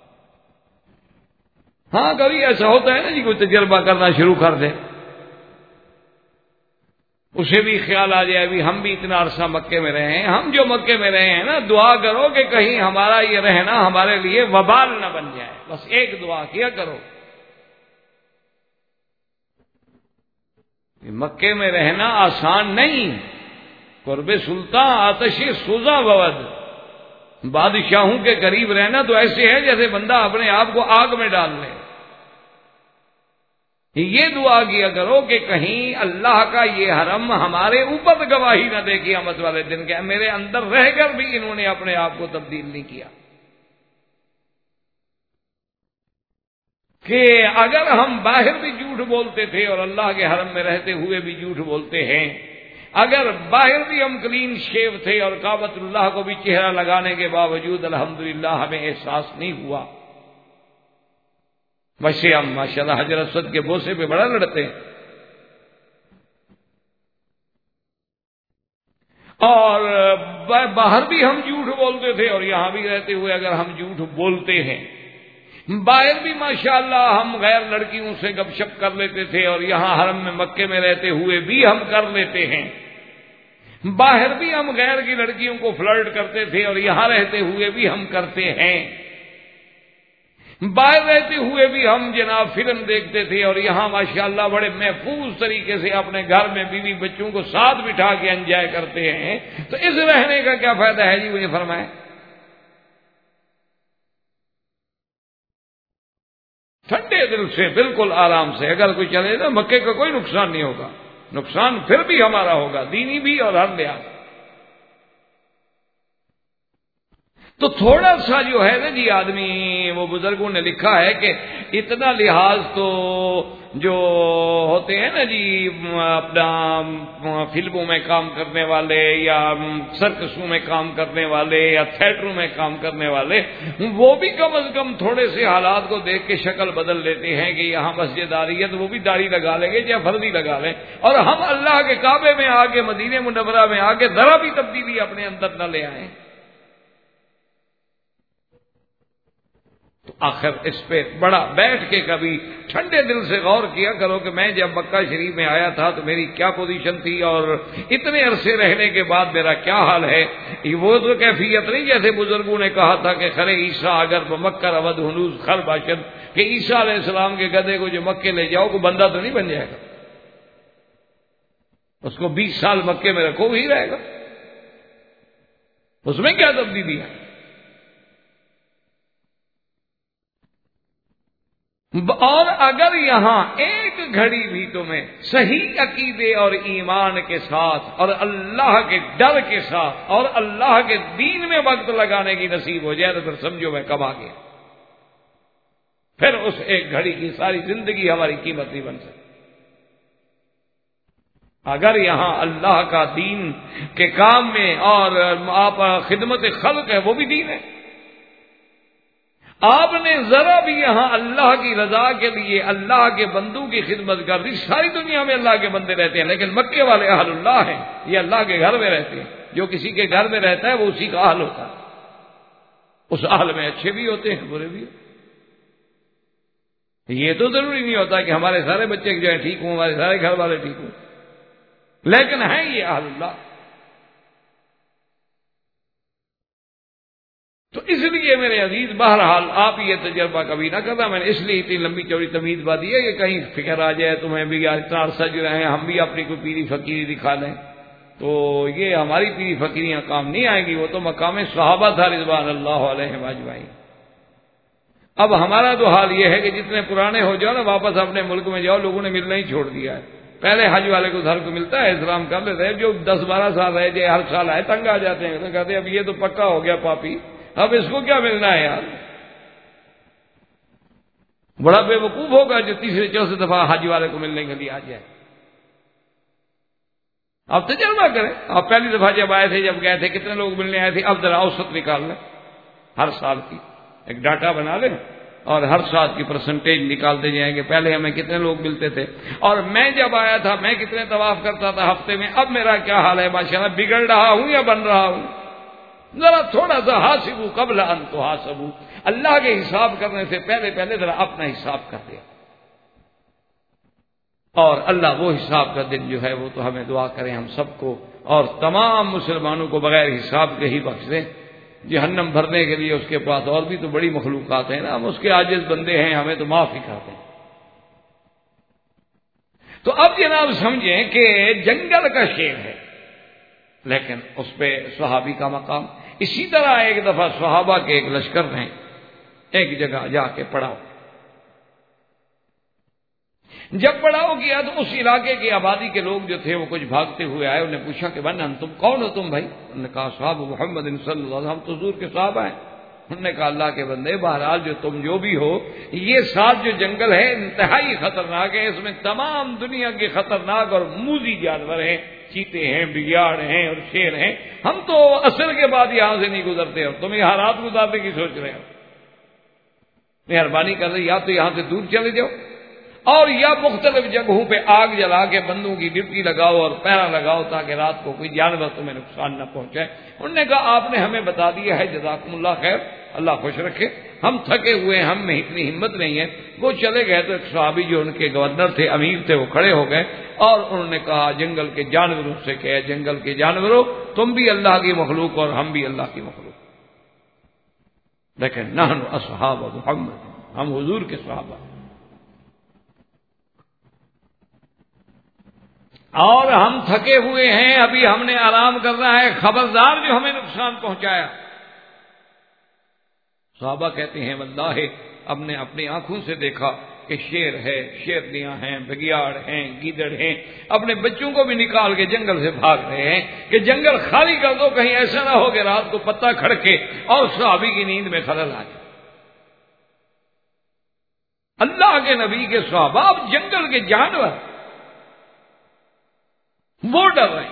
ہاں کبھی ایسا ہوتا ہے نا جی کوئی تجربہ کرنا شروع کر دے، اسے بھی خیال آ جائے بھی ہم بھی اتنا عرصہ مکے میں رہے ہیں، ہم جو مکے میں رہے ہیں نا، دعا کرو کہ کہیں ہمارا یہ رہنا ہمارے لیے وبال نہ بن جائے، بس ایک دعا کیا کرو۔ مکے میں رہنا آسان نہیں، قرب سلطان آتش سوزاں بود، بادشاہوں کے قریب رہنا تو ایسے ہے جیسے بندہ اپنے آپ کو آگ میں ڈال لے۔ یہ دعا کیا کرو کہ کہیں اللہ کا یہ حرم ہمارے اوپر گواہی نہ دے قیامت والے دن کے میرے اندر رہ کر بھی انہوں نے اپنے آپ کو تبدیل نہیں کیا، کہ اگر ہم باہر بھی جھوٹ بولتے تھے اور اللہ کے حرم میں رہتے ہوئے بھی جھوٹ بولتے ہیں، اگر باہر بھی ہم کلین شیو تھے اور کعبۃ اللہ کو بھی چہرہ لگانے کے باوجود الحمدللہ ہمیں احساس نہیں ہوا، ویسے ہم ماشاءاللہ حجر اسود کے بوسے پہ بڑا لڑتے ہیں، اور باہر بھی ہم جھوٹ بولتے تھے اور یہاں بھی رہتے ہوئے اگر ہم جھوٹ بولتے ہیں، باہر بھی ماشاءاللہ ہم غیر لڑکیوں سے گپ شپ کر لیتے تھے اور یہاں حرم میں مکے میں رہتے ہوئے بھی ہم کر لیتے ہیں، باہر بھی ہم غیر کی لڑکیوں کو فلرٹ کرتے تھے اور یہاں رہتے ہوئے بھی ہم کرتے ہیں، باہر رہتے ہوئے بھی ہم جناب فلم دیکھتے تھے اور یہاں ماشاءاللہ بڑے محفوظ طریقے سے اپنے گھر میں بیوی بچوں کو ساتھ بٹھا کے انجوائے کرتے ہیں، تو اس رہنے کا کیا فائدہ ہے جی؟ مجھے فرمائیں۔ ٹھنڈے دل سے بالکل آرام سے اگر کوئی چلے نا، مکے کا کوئی نقصان نہیں ہوگا، نقصان پھر بھی ہمارا ہوگا، دینی بھی اور ہر لحاظ۔ تو تھوڑا سا جو ہے نا جی آدمی، وہ بزرگوں نے لکھا ہے کہ اتنا لحاظ تو جو ہوتے ہیں نا جی اپنا فلموں میں کام کرنے والے یا سرکسوں میں کام کرنے والے یا تھیٹروں میں کام کرنے والے، وہ بھی کم از کم تھوڑے سے حالات کو دیکھ کے شکل بدل لیتے ہیں کہ یہاں مسجد آ رہی ہے تو وہ بھی داڑھی لگا لیں گے یا فردی لگا لیں، اور ہم اللہ کے کعبے میں آ کے مدینہ منورہ میں آ کے ذرا بھی تبدیلی اپنے اندر نہ لے آئیں۔ تو آخر اس پہ بڑا بیٹھ کے کبھی ٹھنڈے دل سے غور کیا کرو کہ میں جب مکہ شریف میں آیا تھا تو میری کیا پوزیشن تھی اور اتنے عرصے رہنے کے بعد میرا کیا حال ہے۔ وہ تو کیفیت نہیں جیسے بزرگوں نے کہا تھا کہ خرے عیسیٰ اگر بمکہ رود ہنوز خر باشد، کہ عیسیٰ علیہ السلام کے گدھے کو جو مکے لے جاؤ کو بندہ تو نہیں بن جائے گا، اس کو 20 سال مکے میں رکھو وہی رہے گا، اس میں کیا تبدیلی ہے؟ اور اگر یہاں ایک گھڑی بھی تمہیں صحیح عقیدے اور ایمان کے ساتھ اور اللہ کے ڈر کے ساتھ اور اللہ کے دین میں وقت لگانے کی نصیب ہو جائے تو پھر سمجھو میں کب آ گیا، پھر اس ایک گھڑی کی ساری زندگی ہماری قیمت نہیں بن سکتی۔ اگر یہاں اللہ کا دین کے کام میں اور آپ خدمت خلق ہے وہ بھی دین ہے، آپ نے ذرا بھی یہاں اللہ کی رضا کے لیے اللہ کے بندوں کی خدمت کر دی. ساری دنیا میں اللہ کے بندے رہتے ہیں لیکن مکے والے اہل اللہ ہیں, یہ اللہ کے گھر میں رہتے ہیں. جو کسی کے گھر میں رہتا ہے وہ اسی کا اہل ہوتا ہے. اس اہل میں اچھے بھی ہوتے ہیں برے بھی. یہ تو ضروری نہیں ہوتا کہ ہمارے سارے بچے جو ہیں ٹھیک ہوں, ہمارے سارے گھر والے ٹھیک ہوں, لیکن ہیں یہ اہل اللہ. تو اس لیے میرے عزیز بہرحال آپ یہ تجربہ کبھی نہ کرنا. میں نے اس لیے اتنی لمبی چوڑی تمیز بات دی ہے کہ کہیں فکر آ جائے تمہیں بھی اتنا عرصہ جو رہے ہم بھی اپنی کوئی پیری فقیری دکھا لیں, تو یہ ہماری پیری فقیریاں کام نہیں آئیں گی. وہ تو مقام صحابہ تھا رضوان اللہ علیہم اجمعین. اب ہمارا تو حال یہ ہے کہ جتنے پرانے ہو جاؤ نا واپس اپنے ملک میں جاؤ, لوگوں نے ملنا ہی چھوڑ دیا ہے. پہلے حج والے کو ہر کو ملتا ہے, اسلام کر لیتے ہیں. جو 10-12 سال رہ جائے ہر سال آئے تنگ آ جاتے ہیں, تو کہتے ہیں اب یہ تو پکا ہو گیا پاپی, اب اس کو کیا ملنا ہے یار. بڑا بے وقوف ہوگا جو تیسرے چوتھے دفعہ حج والے کو ملنے کے لیے آ جائے. آپ تجربہ کریں. آپ پہلی دفعہ جب آئے تھے, جب گئے تھے, کتنے لوگ ملنے آئے تھے, اب ذرا اوسط نکال لیں ہر سال کی, ایک ڈاٹا بنا لیں اور ہر سال کی پرسنٹیج نکالتے جائیں گے. پہلے ہمیں کتنے لوگ ملتے تھے, اور میں جب آیا تھا میں کتنے طواف کرتا تھا ہفتے میں, اب میرا کیا حال ہے. ماشاءاللہ بگڑ رہا ہوں یا بن رہا ہوں. ذرا تھوڑا سا حاسبو قبل ان تحاسبو, اللہ کے حساب کرنے سے پہلے ذرا اپنا حساب کر دیا. اور اللہ وہ حساب کا دن جو ہے وہ تو ہمیں دعا کریں ہم سب کو اور تمام مسلمانوں کو بغیر حساب کے ہی بخش دیں. جہنم بھرنے کے لیے اس کے پاس اور بھی تو بڑی مخلوقات ہیں نا, ہم اس کے عاجز بندے ہیں, ہمیں تو معاف ہی کر دیں. تو اب جناب سمجھیں کہ جنگل کا شیر ہے لیکن اس پہ صحابی کا مقام. اسی طرح ایک دفعہ صحابہ کے ایک لشکر نے ایک جگہ جا کے پڑاؤ. جب پڑاؤ کیا تو اس علاقے کی آبادی کے لوگ جو تھے وہ کچھ بھاگتے ہوئے آئے. انہوں نے پوچھا کہ من تم کون ہو تم بھائی؟ انہوں نے کہا صحابہ محمد صلی اللہ علیہ وسلم, ہم تو حضور کے صحابہ ہیں. انہوں نے کہا اللہ کے بندے, بہرحال جو تم جو بھی ہو, یہ ساتھ جو جنگل ہے انتہائی خطرناک ہے. اس میں تمام دنیا کے خطرناک اور موذی جانور ہیں, چیتے ہیں, بگیاڑ ہیں اور شیر ہیں. ہم تو عصر کے بعد یہاں سے نہیں گزرتے اور تم یہاں رات گزارنے کی سوچ رہے ہو. مہربانی کر رہے یا تو یہاں سے دور چلے جاؤ اور یا مختلف جگہوں پہ آگ جلا کے بندوں کی ڈیوٹی لگاؤ اور پہرا لگاؤ تاکہ رات کو کوئی جانور تمہیں نقصان نہ پہنچائے. انہوں نے کہا آپ نے ہمیں بتا دیا ہے, جزاکم اللہ خیر, اللہ خوش رکھے. ہم تھکے ہوئے, ہم میں اتنی ہمت نہیں ہے. وہ چلے گئے تو ایک صحابی جو ان کے گورنر تھے, امیر تھے, وہ کھڑے ہو گئے اور انہوں نے کہا جنگل کے جانوروں سے کہ جنگل کے جانوروں تم بھی اللہ کی مخلوق اور ہم بھی اللہ کی مخلوق, لیکن نحن اصحاب محمد, ہم حضور کے صحابہ اور ہم تھکے ہوئے ہیں, ابھی ہم نے آرام کرنا ہے, خبردار جو ہمیں نقصان پہنچایا. صحابہ کہتے ہیں واللہ اب نے اپنی آنکھوں سے دیکھا کہ شیر ہے, شیرنیاں ہیں, بگیاڑ ہیں, گیدڑ ہیں, اپنے بچوں کو بھی نکال کے جنگل سے بھاگ رہے ہیں کہ جنگل خالی کر دو, کہیں ایسا نہ ہو کہ رات کو پتہ کھڑکے اور صحابی کی نیند میں خلل آ جائے. اللہ کے نبی کے صحابہ, اب جنگل کے جانور وہ ڈر رہے ہیں.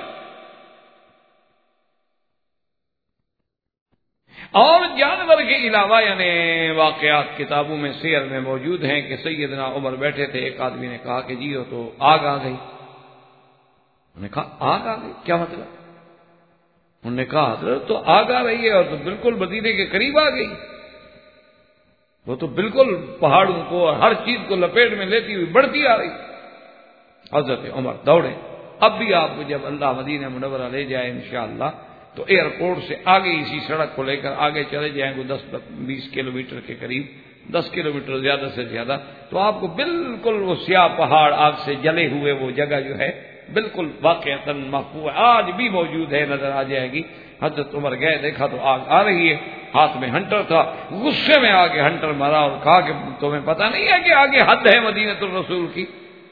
اور جانور کے علاوہ یعنی واقعات کتابوں میں سیر میں موجود ہیں کہ سیدنا عمر بیٹھے تھے, ایک آدمی نے کہا کہ جی وہ تو آگ آ گئی. انہوں نے کہا آگ آ گئی, کیا مطلب؟ انہوں نے کہا حضرت تو آگ آ رہی ہے اور تو بالکل مدینے کے قریب آ گئی, وہ تو بالکل پہاڑوں کو اور ہر چیز کو لپیٹ میں لیتی ہوئی بڑھتی آ رہی. حضرت عمر دوڑے. اب بھی آپ کو جب اللہ مدینہ منورہ لے جائے انشاءاللہ تو ایئرپورٹ سے آگے اسی سڑک کو لے کر آگے چلے جائیں گے 10-20 کلومیٹر کے قریب, 10 کلومیٹر زیادہ سے زیادہ, تو آپ کو بالکل وہ سیاہ پہاڑ آگ سے جلے ہوئے وہ جگہ جو ہے بالکل واقعتاً محفوظ آج بھی موجود ہے, نظر آ جائے گی. حضرت عمر گئے, دیکھا تو آگ آ رہی ہے, ہاتھ میں ہنٹر تھا, غصے میں آگے ہنٹر مارا اور کہا کہ تمہیں پتہ نہیں ہے کہ آگے حد ہے مدینہ الرسول کی,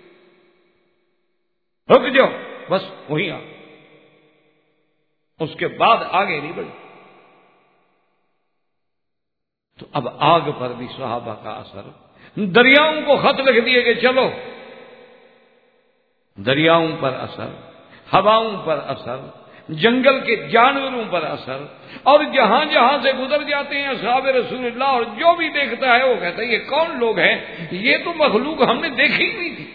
رک جاؤ بس وہیں آ. اس کے بعد آگے نہیں بڑھی. تو اب آگ پر بھی صحابہ کا اثر, دریاؤں کو خط لکھ دیے کہ چلو, دریاؤں پر اثر, ہواؤں پر اثر, جنگل کے جانوروں پر اثر، اور جہاں جہاں سے گزر جاتے ہیں اصحاب رسول اللہ، اور جو بھی دیکھتا ہے وہ کہتا ہے یہ کون لوگ ہیں، یہ تو مخلوق ہم نے دیکھی ہی نہیں تھی۔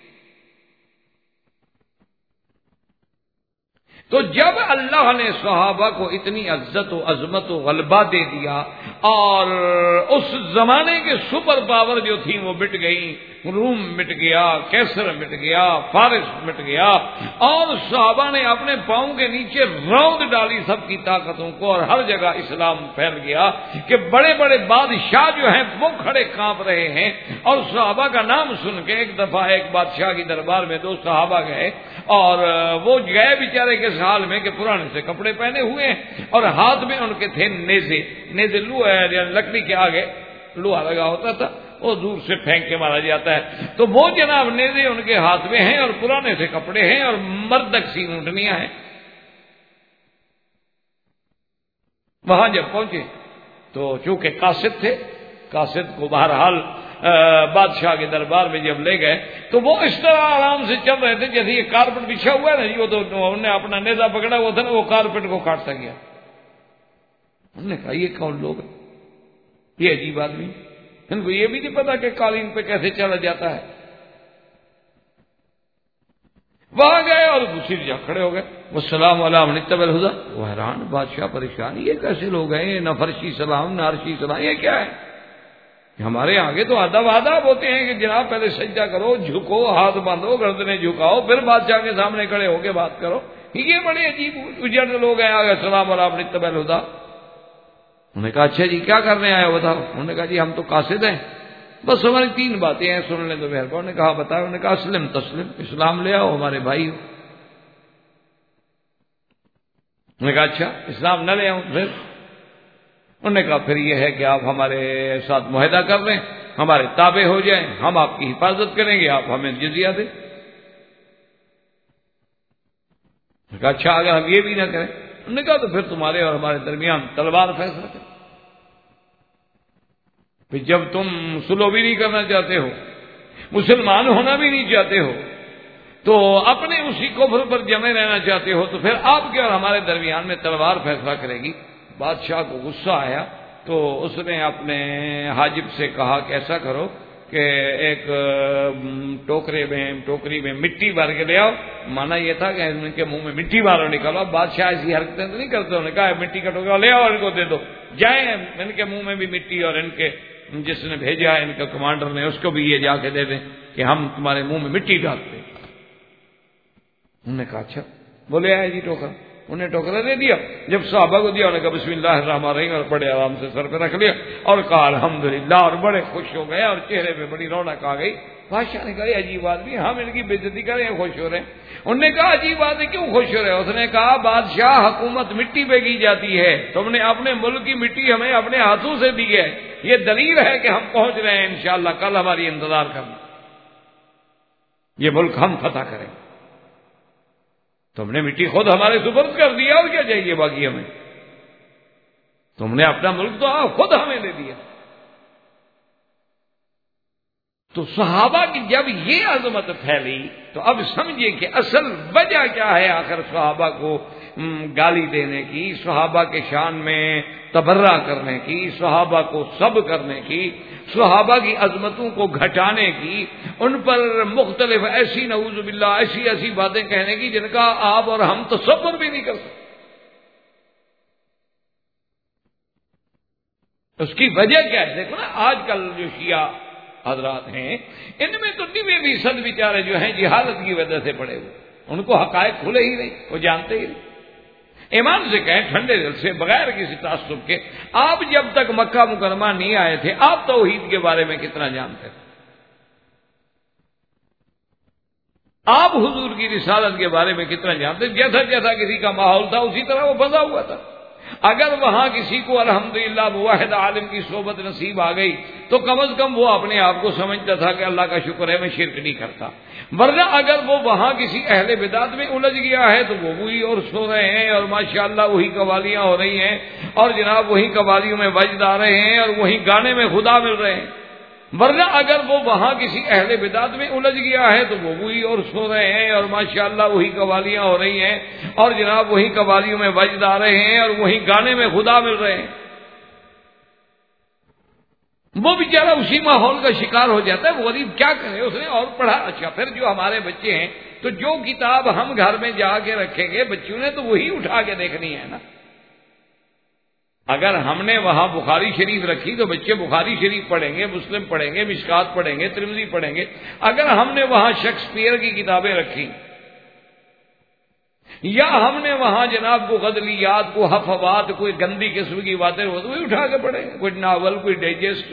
تو جب اللہ نے صحابہ کو اتنی عزت و عظمت و غلبہ دے دیا، اور اس زمانے کے سپر پاور جو تھیں وہ مٹ گئیں، روم مٹ گیا، کیسر مٹ گیا، فارس مٹ گیا، اور صحابہ نے اپنے پاؤں کے نیچے روند ڈالی سب کی طاقتوں کو، اور ہر جگہ اسلام پھیل گیا کہ بڑے بڑے بادشاہ جو ہیں وہ کھڑے کانپ رہے ہیں۔ اور صحابہ کا نام سن کے ایک دفعہ ایک بادشاہ کی دربار میں دو صحابہ گئے، اور وہ گئے بیچارے کے حال میں کہ پرانے سے کپڑے پہنے ہوئے ہیں، اور ہاتھ میں ان کے تھے نیزے لوہا، لکڑی کے آگے لوہا لگا ہوتا تھا، وہ دور سے پھینک کے مارا جاتا ہے، تو وہ جناب نیزے ان کے ہاتھ میں ہیں، اور پرانے سے کپڑے ہیں، اور مردک سی اونٹنیاں ہیں۔ وہاں جب پہنچے تو چونکہ قاصد تھے، قاصد کو بہرحال بادشاہ کے دربار میں جب لے گئے تو وہ اس طرح آرام سے چل رہے تھے جیسے یہ کارپٹ بچھا ہوا ہے نا جی، وہ تو انہوں نے اپنا نیزہ پکڑا ہوا تھا نا، وہ کارپٹ کو کاٹتا گیا۔ انہوں نے کہا یہ کون لوگ ہیں، یہ عجیب آدمی، ان کو یہ بھی نہیں پتا کہ قالین پہ کیسے چلا جاتا ہے۔ وہاں گئے اور دوسری جگہ کھڑے ہو گئے، والسلام علی من اتبع الہدی، وہ حیران، بادشاہ پریشان، یہ کیسے لوگ ہیں، نہ فرشی سلام نہ عرشی سلام، یہ کیا ہے؟ ہمارے آگے تو ادب آداب ہوتے ہیں کہ جناب پہلے سجدہ کرو، جھکو، ہاتھ باندھو، گردنیں جھکاؤ، پھر بادشاہ کے سامنے کھڑے ہو کے بات کرو، یہ بڑے عجیب اجڑ لوگ ہیں۔ آگے السلام علی من اتبع الہدی، انہوں نے کہا اچھا جی کیا کرنے آئے ہو بتاؤ؟ انہوں نے کہا جی ہم تو قاصد ہیں، بس ہماری 3 باتیں ہیں، سن لیں تو مہربان۔ انہوں نے کہا بتاؤ؟ انہوں نے کہا اسلم تسلم، اسلام لے آؤ، ہمارے بھائی ہو۔ انہوں نے کہا اچھا اسلام نہ لے آؤں پھر؟ انہوں نے کہا پھر یہ ہے کہ آپ ہمارے ساتھ معاہدہ کر لیں، ہمارے تابع ہو جائیں، ہم آپ کی حفاظت کریں گے، آپ ہمیں جزیہ دیں۔ انہوں نے کہا اچھا اگر ہم یہ بھی نہ کریں؟ انہوں نے کہا تو پھر تمہارے اور ہمارے درمیان تلوار فیصلہ کرے۔ پھر جب تم سلو بھی نہیں کرنا چاہتے ہو، مسلمان ہونا بھی نہیں چاہتے ہو، تو اپنے اسی کفر پر جمے رہنا چاہتے ہو، تو پھر آپ کے اور ہمارے درمیان میں تلوار فیصلہ کرے گی۔ بادشاہ کو غصہ آیا تو اس نے اپنے حاجب سے کہا کہ ایسا کرو کہ ایک ٹوکری میں مٹی بھر کے لے آؤ۔ مانا یہ تھا کہ ان کے منہ میں مٹی مارو نکالو۔ بادشاہ ایسی حرکتیں تو نہیں کرتے، انہوں نے کہا مٹی کا ٹوکرا لے آؤ، ان کو دے دو، جائیں ان کے منہ میں بھی مٹی، اور ان کے جس نے بھیجا ہے ان کا کمانڈر نے اس کو بھی یہ جا کے دے دیں کہ ہم تمہارے منہ میں مٹی ڈالتے۔ انہوں نے کہا اچھا، بولے آئے جی ٹوکرا، انہیں ٹوکرا دے دیا۔ جب صحابہ کو دیا انہوں نے کہا بسم اللہ الرحمن الرحیم، اور بڑے آرام سے سر پہ رکھ لیا اور کہا الحمدللہ، اور بڑے خوش ہو گئے اور چہرے پہ بڑی رونق آ گئی۔ بادشاہ نے کہا یہ عجیب آدمی، ہم ان کی بے عزتی کریں خوش ہو رہے ہیں۔ انہوں نے کہا عجیب بات ہے، کیوں خوش ہو رہے ہیں؟ اس نے کہا بادشاہ حکومت مٹی پہ کی جاتی ہے، تم نے اپنے ملک کی مٹی ہمیں اپنے ہاتھوں سے دی ہے، یہ دلیل ہے کہ ہم پہنچ رہے ہیں انشاءاللہ، کل ہماری انتظار کرنا، یہ ملک ہم فتح کریں۔ تم نے مٹی خود ہمارے سپرد کر دیا، اور کیا چاہیے باقی ہمیں؟ تم نے اپنا ملک تو خود ہمیں دے دیا۔ تو صحابہ کی جب یہ عظمت پھیلی تو اب سمجھے کہ اصل وجہ کیا ہے آخر صحابہ کو گالی دینے کی، صحابہ کے شان میں تبرہ کرنے کی، صحابہ کو سب کرنے کی، صحابہ کی عظمتوں کو گھٹانے کی، ان پر مختلف ایسی نعوذ باللہ ایسی باتیں کہنے کی جن کا آپ اور ہم تصور بھی نہیں کر سکتے۔ اس کی وجہ کیا ہے؟ دیکھو نا آج کل جو شیعہ حضرات ہیں ان میں تو 90% بیچارے جو ہیں جہالت کی وجہ سے پڑے ہوئے، ان کو حقائق کھلے ہی نہیں، وہ جانتے ہی نہیں۔ ایمان سے کہیں ٹھنڈے دل سے بغیر کسی تعصب کے، آپ جب تک مکہ مکرمہ نہیں آئے تھے آپ توحید کے بارے میں کتنا جانتے تھے؟ آپ حضور کی رسالت کے بارے میں کتنا جانتے؟ جیسا جیسا کسی کا ماحول تھا اسی طرح وہ بندھا ہوا تھا۔ اگر وہاں کسی کو الحمدللہ واحد عالم کی صحبت نصیب آ گئی تو کم از کم وہ اپنے آپ کو سمجھتا تھا کہ اللہ کا شکر ہے میں شرک نہیں کرتا، ورنہ اگر وہ وہاں کسی اہل بدعت میں الجھ گیا ہے تو وہ وہی اور سو رہے ہیں، اور ماشاءاللہ وہی قوالیاں ہو رہی ہیں، اور جناب وہی قوالیوں میں وجد آ رہے ہیں، اور وہی گانے میں خدا مل رہے ہیں۔ ورنہ اگر وہ وہاں کسی اہل بدعت میں الجھ گیا ہے تو وہ وہی اور سو رہے ہیں اور ماشاءاللہ وہی قوالیاں ہو رہی ہیں اور جناب وہی قوالیوں میں وجد آ رہے ہیں اور وہی گانے میں خدا مل رہے ہیں. وہ بیچارہ اسی ماحول کا شکار ہو جاتا ہے. وہ غریب کیا کرے, اس نے اور پڑھا. اچھا پھر جو ہمارے بچے ہیں تو جو کتاب ہم گھر میں جا کے رکھیں گے بچوں نے تو وہی اٹھا کے دیکھنی ہے نا. اگر ہم نے وہاں بخاری شریف رکھی تو بچے بخاری شریف پڑھیں گے, مسلم پڑھیں گے, مشکات پڑھیں گے, ترمذی پڑھیں گے. اگر ہم نے وہاں شیکسپیئر کی کتابیں رکھی یا ہم نے وہاں جناب کو غزلیات, کو حفوات, کوئی گندی قسم کی باتیں ہو تو وہی اٹھا کے پڑھیں گے, کوئی ناول, کوئی ڈائجسٹ.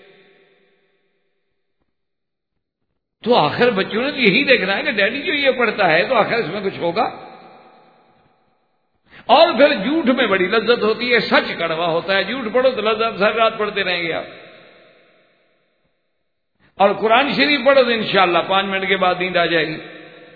تو آخر بچوں نے تو یہی دیکھنا ہے کہ ڈیڈی جو یہ پڑھتا ہے تو آخر اس میں کچھ ہوگا. اور پھر جھوٹ میں بڑی لذت ہوتی ہے, سچ کڑوا ہوتا ہے. جھوٹ پڑھو تو لذت سر رات پڑھتے رہیں گے آپ. اور قرآن شریف پڑھو تو انشاءاللہ 5 منٹ کے بعد نیند آ جائے گی.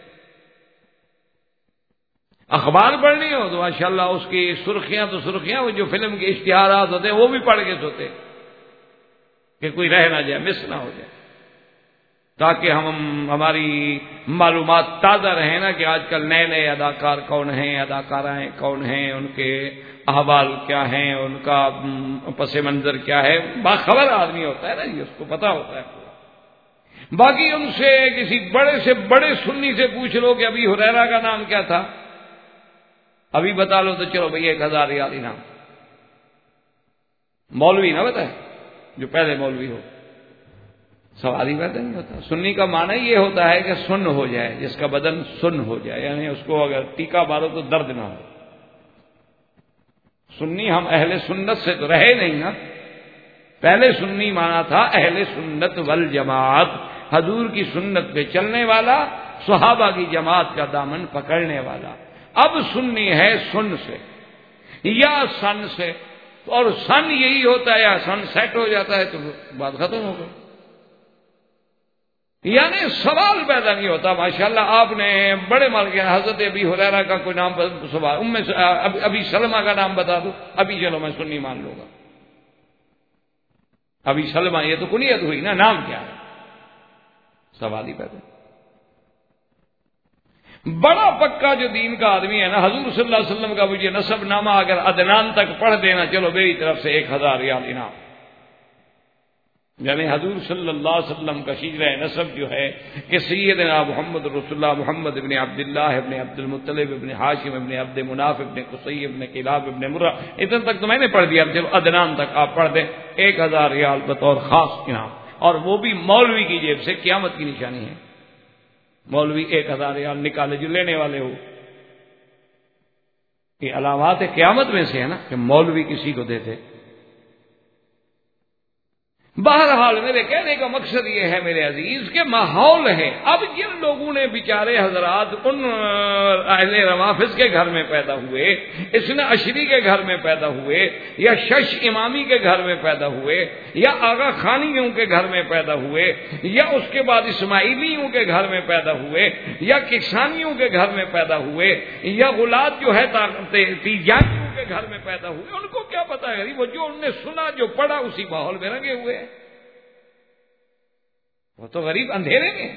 اخبار پڑھنی ہو تو ماشاءاللہ اس کی سرخیاں تو سرخیاں, وہ جو فلم کے اشتہارات ہوتے ہیں وہ بھی پڑھ کے سوتے کہ کوئی رہ نہ جائے, مس نہ ہو جائے, تاکہ ہماری معلومات تازہ رہیں نا کہ آج کل نئے نئے اداکار کون ہیں, اداکارائیں کون ہیں, ان کے احوال کیا ہیں, ان کا پس منظر کیا ہے. باخبر آدمی ہوتا ہے نا جی, اس کو پتا ہوتا ہے. باقی ان سے کسی بڑے سے بڑے سنی سے پوچھ لو کہ ابی ہریرہ کا نام کیا تھا, ابھی بتا لو تو چلو بھئی 1000 ریال انعام. مولوی نہ بتائے, جو پہلے مولوی ہو. سوال ہی پیدا نہیں ہوتا. سنی کا معنی یہ ہوتا ہے کہ سن ہو جائے, جس کا بدن سن ہو جائے, یعنی اس کو اگر ٹیکا مارو تو درد نہ ہو. سنی ہم اہل سنت سے تو رہے نہیں نا. پہلے سنی مانا تھا اہل سنت والجماعت, حضور کی سنت پہ چلنے والا, صحابہ کی جماعت کا دامن پکڑنے والا. اب سنی ہے سن سے یا سن سے, اور سن یہی ہوتا ہے یا سن سیٹ ہو جاتا ہے تو بات ختم ہو گئی. یعنی سوال پیدا نہیں ہوتا. ماشاءاللہ آپ نے بڑے مال کے حضرت ابی ہریرہ کا کوئی نام سوال, ابی سلمہ کا نام بتا دو, ابھی چلو میں سنی مان لوں گا. ابی سلمہ یہ تو کنیت ہوئی نا, نام کیا ہے؟ سوال ہی پیدا. بڑا پکا جو دین کا آدمی ہے نا, حضور صلی اللہ علیہ وسلم کا مجھے نسب نامہ اگر عدنان تک پڑھ دینا, چلو میری طرف سے 1000 ریال انعام. یعنی حضور صلی اللہ علیہ وسلم کا شجرہ نسب جو ہے کہ سیدنا محمد رسول اللہ محمد ابن عبداللہ ابن عبد المطلب ابن ہاشم ابن عبد مناف ابن قصی ابن کلاب ابن مرہ, اتنے تک تو میں نے پڑھ دیا. چلو عدنان تک آپ پڑھ دیں, 1000 ریال بطور خاص انعام. اور وہ بھی مولوی کی جیب سے, قیامت کی نشانی ہے. مولوی 1000 ریال نکالے جو لینے والے ہو, یہ علامات قیامت میں سے ہے نا کہ مولوی کسی کو دیتے. بہرحال میرے کہنے کا مقصد یہ ہے میرے عزیز کہ ماحول ہے. اب جن لوگوں نے بیچارے حضرات ان اہل روافض کے گھر میں پیدا ہوئے, اسنا عشری کے گھر میں پیدا ہوئے, یا شش امامی کے گھر میں پیدا ہوئے, یا آغا خانیوں کے گھر میں پیدا ہوئے, یا اس کے بعد اسماعیلیوں کے گھر میں پیدا ہوئے, یا کسانیوں کے گھر میں پیدا ہوئے, یا غلات جو ہے تیجانیوں کے گھر میں پیدا ہوئے, ان کو کیا پتا ہے وہ جو انہوں نے سنا, جو پڑھا, اسی ماحول میں رنگے ہوئے ہیں. وہ تو غریب اندھیرے میں.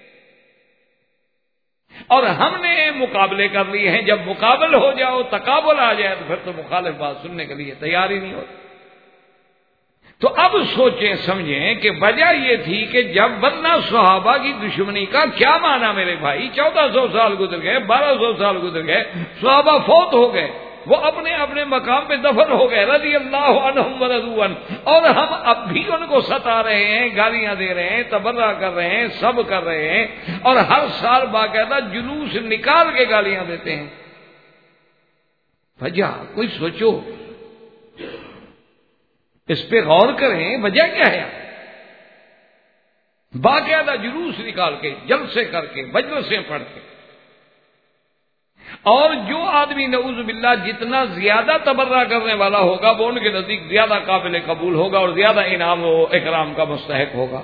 اور ہم نے مقابلے کر لیے ہیں. جب مقابل ہو جاؤ, تقابل آ جائے تو پھر تو مخالف بات سننے کے لیے تیار ہی نہیں ہوتی. تو اب سوچیں سمجھیں کہ وجہ یہ تھی کہ جب ورنہ صحابہ کی دشمنی کا کیا معنی میرے بھائی, 1400 سال گزر گئے, 1200 سال گزر گئے, صحابہ فوت ہو گئے, وہ اپنے اپنے مقام پہ دفن ہو گئے, رضی اللہ عنہم ورضوا عنہ, اور ہم اب بھی ان کو ستا رہے ہیں, گالیاں دے رہے ہیں, تبرہ کر رہے ہیں, سب کر رہے ہیں, اور ہر سال باقاعدہ جلوس نکال کے گالیاں دیتے ہیں. وجہ کوئی سوچو, اس پہ غور کریں, وجہ کیا ہے؟ باقاعدہ جلوس نکال کے, جلسے کر کے, مجلسیں پڑھ کے. اور جو آدمی نعوذ باللہ جتنا زیادہ تبرہ کرنے والا ہوگا وہ ان کے نزدیک زیادہ قابل قبول ہوگا اور زیادہ انعام و اکرام کا مستحق ہوگا.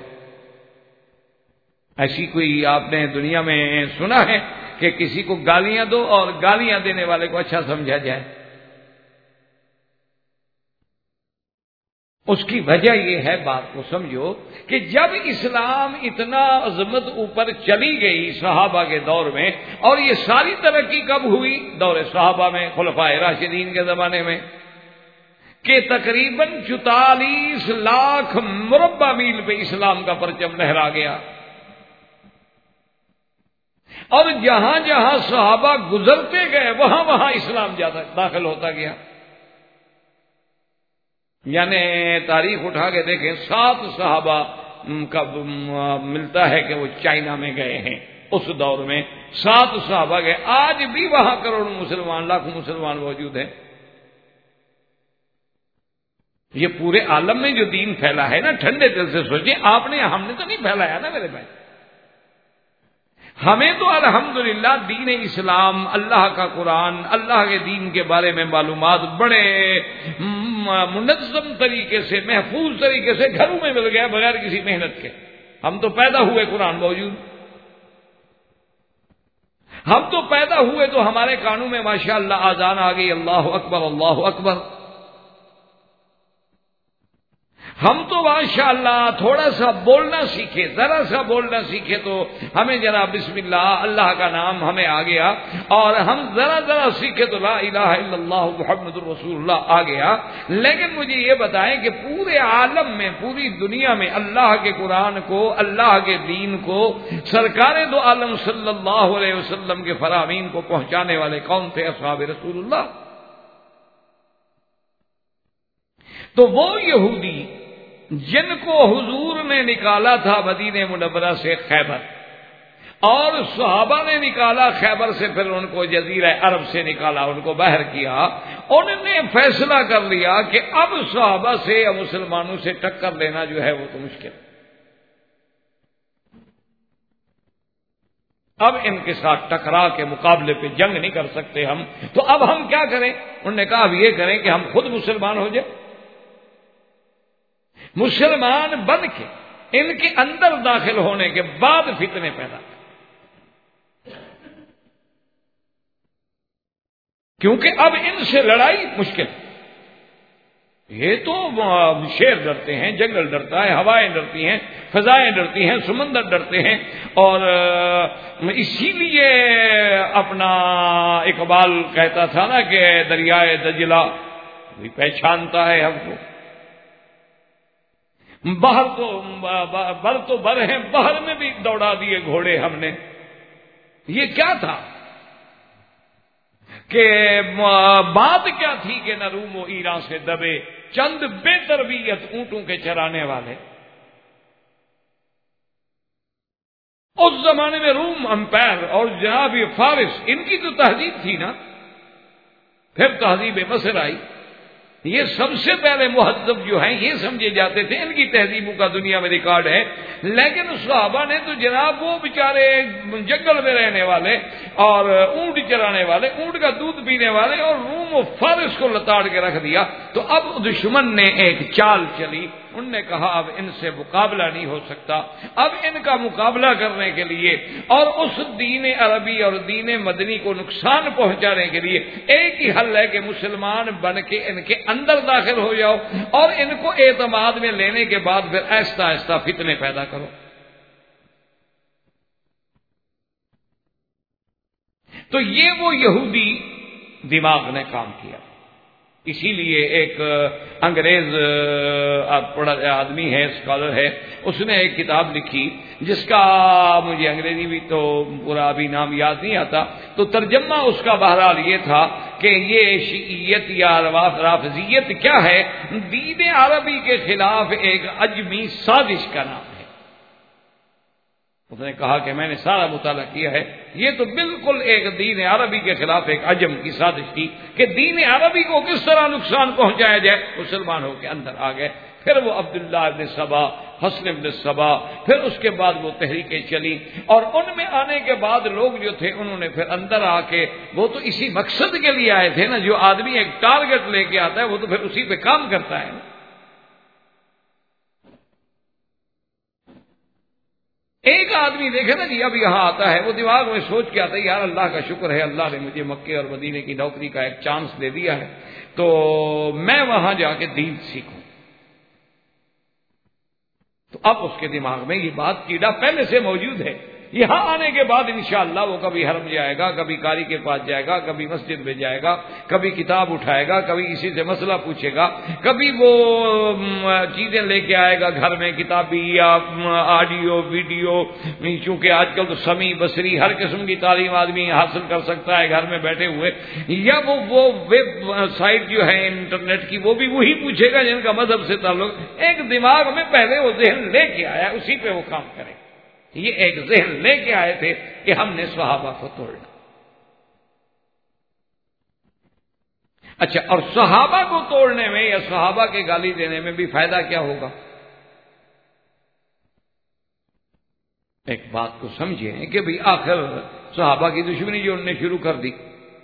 ایسی کوئی آپ نے دنیا میں سنا ہے کہ کسی کو گالیاں دو اور گالیاں دینے والے کو اچھا سمجھا جائے؟ اس کی وجہ یہ ہے، بات کو سمجھو، کہ جب اسلام اتنا عظمت اوپر چلی گئی صحابہ کے دور میں، اور یہ ساری ترقی کب ہوئی؟ دور صحابہ میں، خلفائے راشدین کے زمانے میں، کہ تقریباً 44 لاکھ مربع میل پہ اسلام کا پرچم لہرا گیا، اور جہاں جہاں صحابہ گزرتے گئے وہاں وہاں اسلام داخل ہوتا گیا۔ یعنی تاریخ اٹھا کے دیکھیں، 7 صحابہ کا ملتا ہے کہ وہ چائنا میں گئے ہیں اس دور میں، 7 صحابہ گئے، آج بھی وہاں کروڑوں مسلمان، لاکھوں مسلمان موجود ہیں۔ یہ پورے عالم میں جو دین پھیلا ہے نا، ٹھنڈے دل سے سوچیں، آپ نے، ہم نے تو نہیں پھیلایا نا میرے بھائی، ہمیں تو الحمدللہ دین اسلام، اللہ کا قرآن، اللہ کے دین کے بارے میں معلومات بڑے منظم طریقے سے، محفوظ طریقے سے گھروں میں مل گیا بغیر کسی محنت کے۔ ہم تو پیدا ہوئے قرآن موجود، ہم تو پیدا ہوئے تو ہمارے کانوں میں ماشاءاللہ آذان آ گئی، اللہ اکبر اللہ اکبر۔ ہم تو ماشاءاللہ تھوڑا سا بولنا سیکھے، ذرا سا بولنا سیکھے تو ہمیں ذرا بسم اللہ، اللہ کا نام ہمیں آ گیا، اور ہم ذرا سیکھے تو لا الہ الا اللہ محمد الرسول اللہ آ گیا۔ لیکن مجھے یہ بتائیں کہ پورے عالم میں، پوری دنیا میں اللہ کے قرآن کو، اللہ کے دین کو، سرکار دو عالم صلی اللہ علیہ وسلم کے فرامین کو پہنچانے والے کون تھے؟ اصحاب رسول اللہ۔ تو وہ یہودی جن کو حضور نے نکالا تھا مدینہ منورہ سے خیبر، اور صحابہ نے نکالا خیبر سے، پھر ان کو جزیرہ عرب سے نکالا، ان کو باہر کیا، انہوں نے فیصلہ کر لیا کہ اب صحابہ سے یا مسلمانوں سے ٹکر لینا جو ہے وہ تو مشکل، اب ان کے ساتھ ٹکرا کے مقابلے پہ جنگ نہیں کر سکتے ہم، تو اب ہم کیا کریں؟ انہوں نے کہا اب یہ کریں کہ ہم خود مسلمان ہو جائیں، مسلمان بن کے ان کے اندر داخل ہونے کے بعد فتنے پیدا، کیونکہ اب ان سے لڑائی مشکل، یہ تو شیر ڈرتے ہیں، جنگل ڈرتا ہے، ہوائیں ڈرتی ہیں، فضائیں ڈرتی ہیں، سمندر ڈرتے ہیں، اور اسی لیے اپنا اقبال کہتا تھا نا کہ دریائے دجلہ بھی پہچانتا ہے ہم کو، بر تو بر ہیں، بحر میں بھی دوڑا دیے گھوڑے ہم نے۔ یہ کیا تھا کہ بات کیا تھی کہ نہ روم و ایران سے دبے چند بے تربیت اونٹوں کے چرانے والے۔ اس زمانے میں روم امپائر اور جناب فارس، ان کی تو تہذیب تھی نا، پھر تہذیب مصر آئی، یہ سب سے پہلے مہذب جو ہیں یہ سمجھے جاتے تھے، ان کی تہذیبوں کا دنیا میں ریکارڈ ہے۔ لیکن صحابہ نے تو جناب وہ بیچارے جنگل میں رہنے والے اور اونٹ چرانے والے، اونٹ کا دودھ پینے والے، اور روم و فارس کو لتاڑ کے رکھ دیا۔ تو اب دشمن نے ایک چال چلی، انہوں نے کہا اب ان سے مقابلہ نہیں ہو سکتا، اب ان کا مقابلہ کرنے کے لیے اور اس دین عربی اور دین مدنی کو نقصان پہنچانے کے لیے ایک ہی حل ہے کہ مسلمان بن کے ان کے اندر داخل ہو جاؤ، اور ان کو اعتماد میں لینے کے بعد پھر آہستہ آہستہ فتنے پیدا کرو۔ تو یہ وہ یہودی دماغ نے کام کیا۔ اسی لیے ایک انگریز آدمی ہے، اسکالر ہے، اس نے ایک کتاب لکھی جس کا مجھے انگریزی بھی تو پورا ابھی نام یاد نہیں آتا، تو ترجمہ اس کا بہرحال یہ تھا کہ یہ شیعیت یا رافضیت کیا ہے؟ دین عربی کے خلاف ایک عجمی سازش کا نام ہے۔ اس نے کہا کہ میں نے سارا مطالعہ کیا ہے، یہ تو بالکل ایک دین عربی کے خلاف ایک عجم کی سازش تھی کہ دین عربی کو کس طرح نقصان پہنچایا جائے۔ مسلمانوں کے اندر آ گئے، پھر وہ عبداللہ ابن سبا، حسن ابن سبا، پھر اس کے بعد وہ تحریکیں چلی، اور ان میں آنے کے بعد لوگ جو تھے انہوں نے پھر اندر آ کے، وہ تو اسی مقصد کے لیے آئے تھے نا، جو آدمی ایک ٹارگٹ لے کے آتا ہے وہ تو پھر اسی پہ کام کرتا ہے نا۔ ایک آدمی دیکھے نا جی اب یہاں آتا ہے، وہ دماغ میں سوچ کے آتا ہے یار اللہ کا شکر ہے، اللہ نے مجھے مکے اور مدینے کی نوکری کا ایک چانس دے دیا ہے، تو میں وہاں جا کے دین سیکھوں۔ اب اس کے دماغ میں یہ بات کیڑا پہلے سے موجود ہے. یہاں آنے کے بعد انشاءاللہ وہ کبھی حرم جائے گا، کبھی قاری کے پاس جائے گا، کبھی مسجد میں جائے گا، کبھی کتاب اٹھائے گا، کبھی کسی سے مسئلہ پوچھے گا، کبھی وہ چیزیں لے کے آئے گا گھر میں، کتابی یا آڈیو ویڈیو، چونکہ آج کل تو سمیع بصری ہر قسم کی تعلیم آدمی حاصل کر سکتا ہے گھر میں بیٹھے ہوئے. یا وہ ویب سائٹ جو ہے انٹرنیٹ کی، وہ بھی وہی پوچھے گا جن کا مذہب سے تعلق. ایک دماغ میں پہلے وہ ذہن لے کے آیا، اسی پہ وہ کام کرے. یہ ایک ذہن لے کے آئے تھے کہ ہم نے صحابہ کو توڑنا. اچھا، اور صحابہ کو توڑنے میں یا صحابہ کے گالی دینے میں بھی فائدہ کیا ہوگا؟ ایک بات کو سمجھیں کہ بھئی آخر صحابہ کی دشمنی جو انہوں نے شروع کر دی،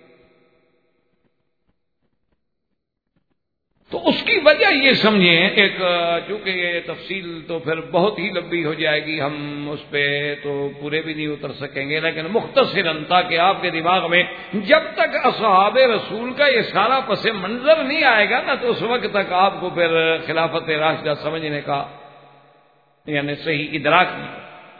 تو اس کی وجہ یہ سمجھیں. ایک چونکہ یہ تفصیل تو پھر بہت ہی لمبی ہو جائے گی، ہم اس پہ تو پورے بھی نہیں اتر سکیں گے، لیکن مختصراً تاکہ آپ کے دماغ میں جب تک اصحاب رسول کا یہ سارا پس منظر نہیں آئے گا نا، تو اس وقت تک آپ کو پھر خلافت راشدہ سمجھنے کا یعنی صحیح ادراک نہیں.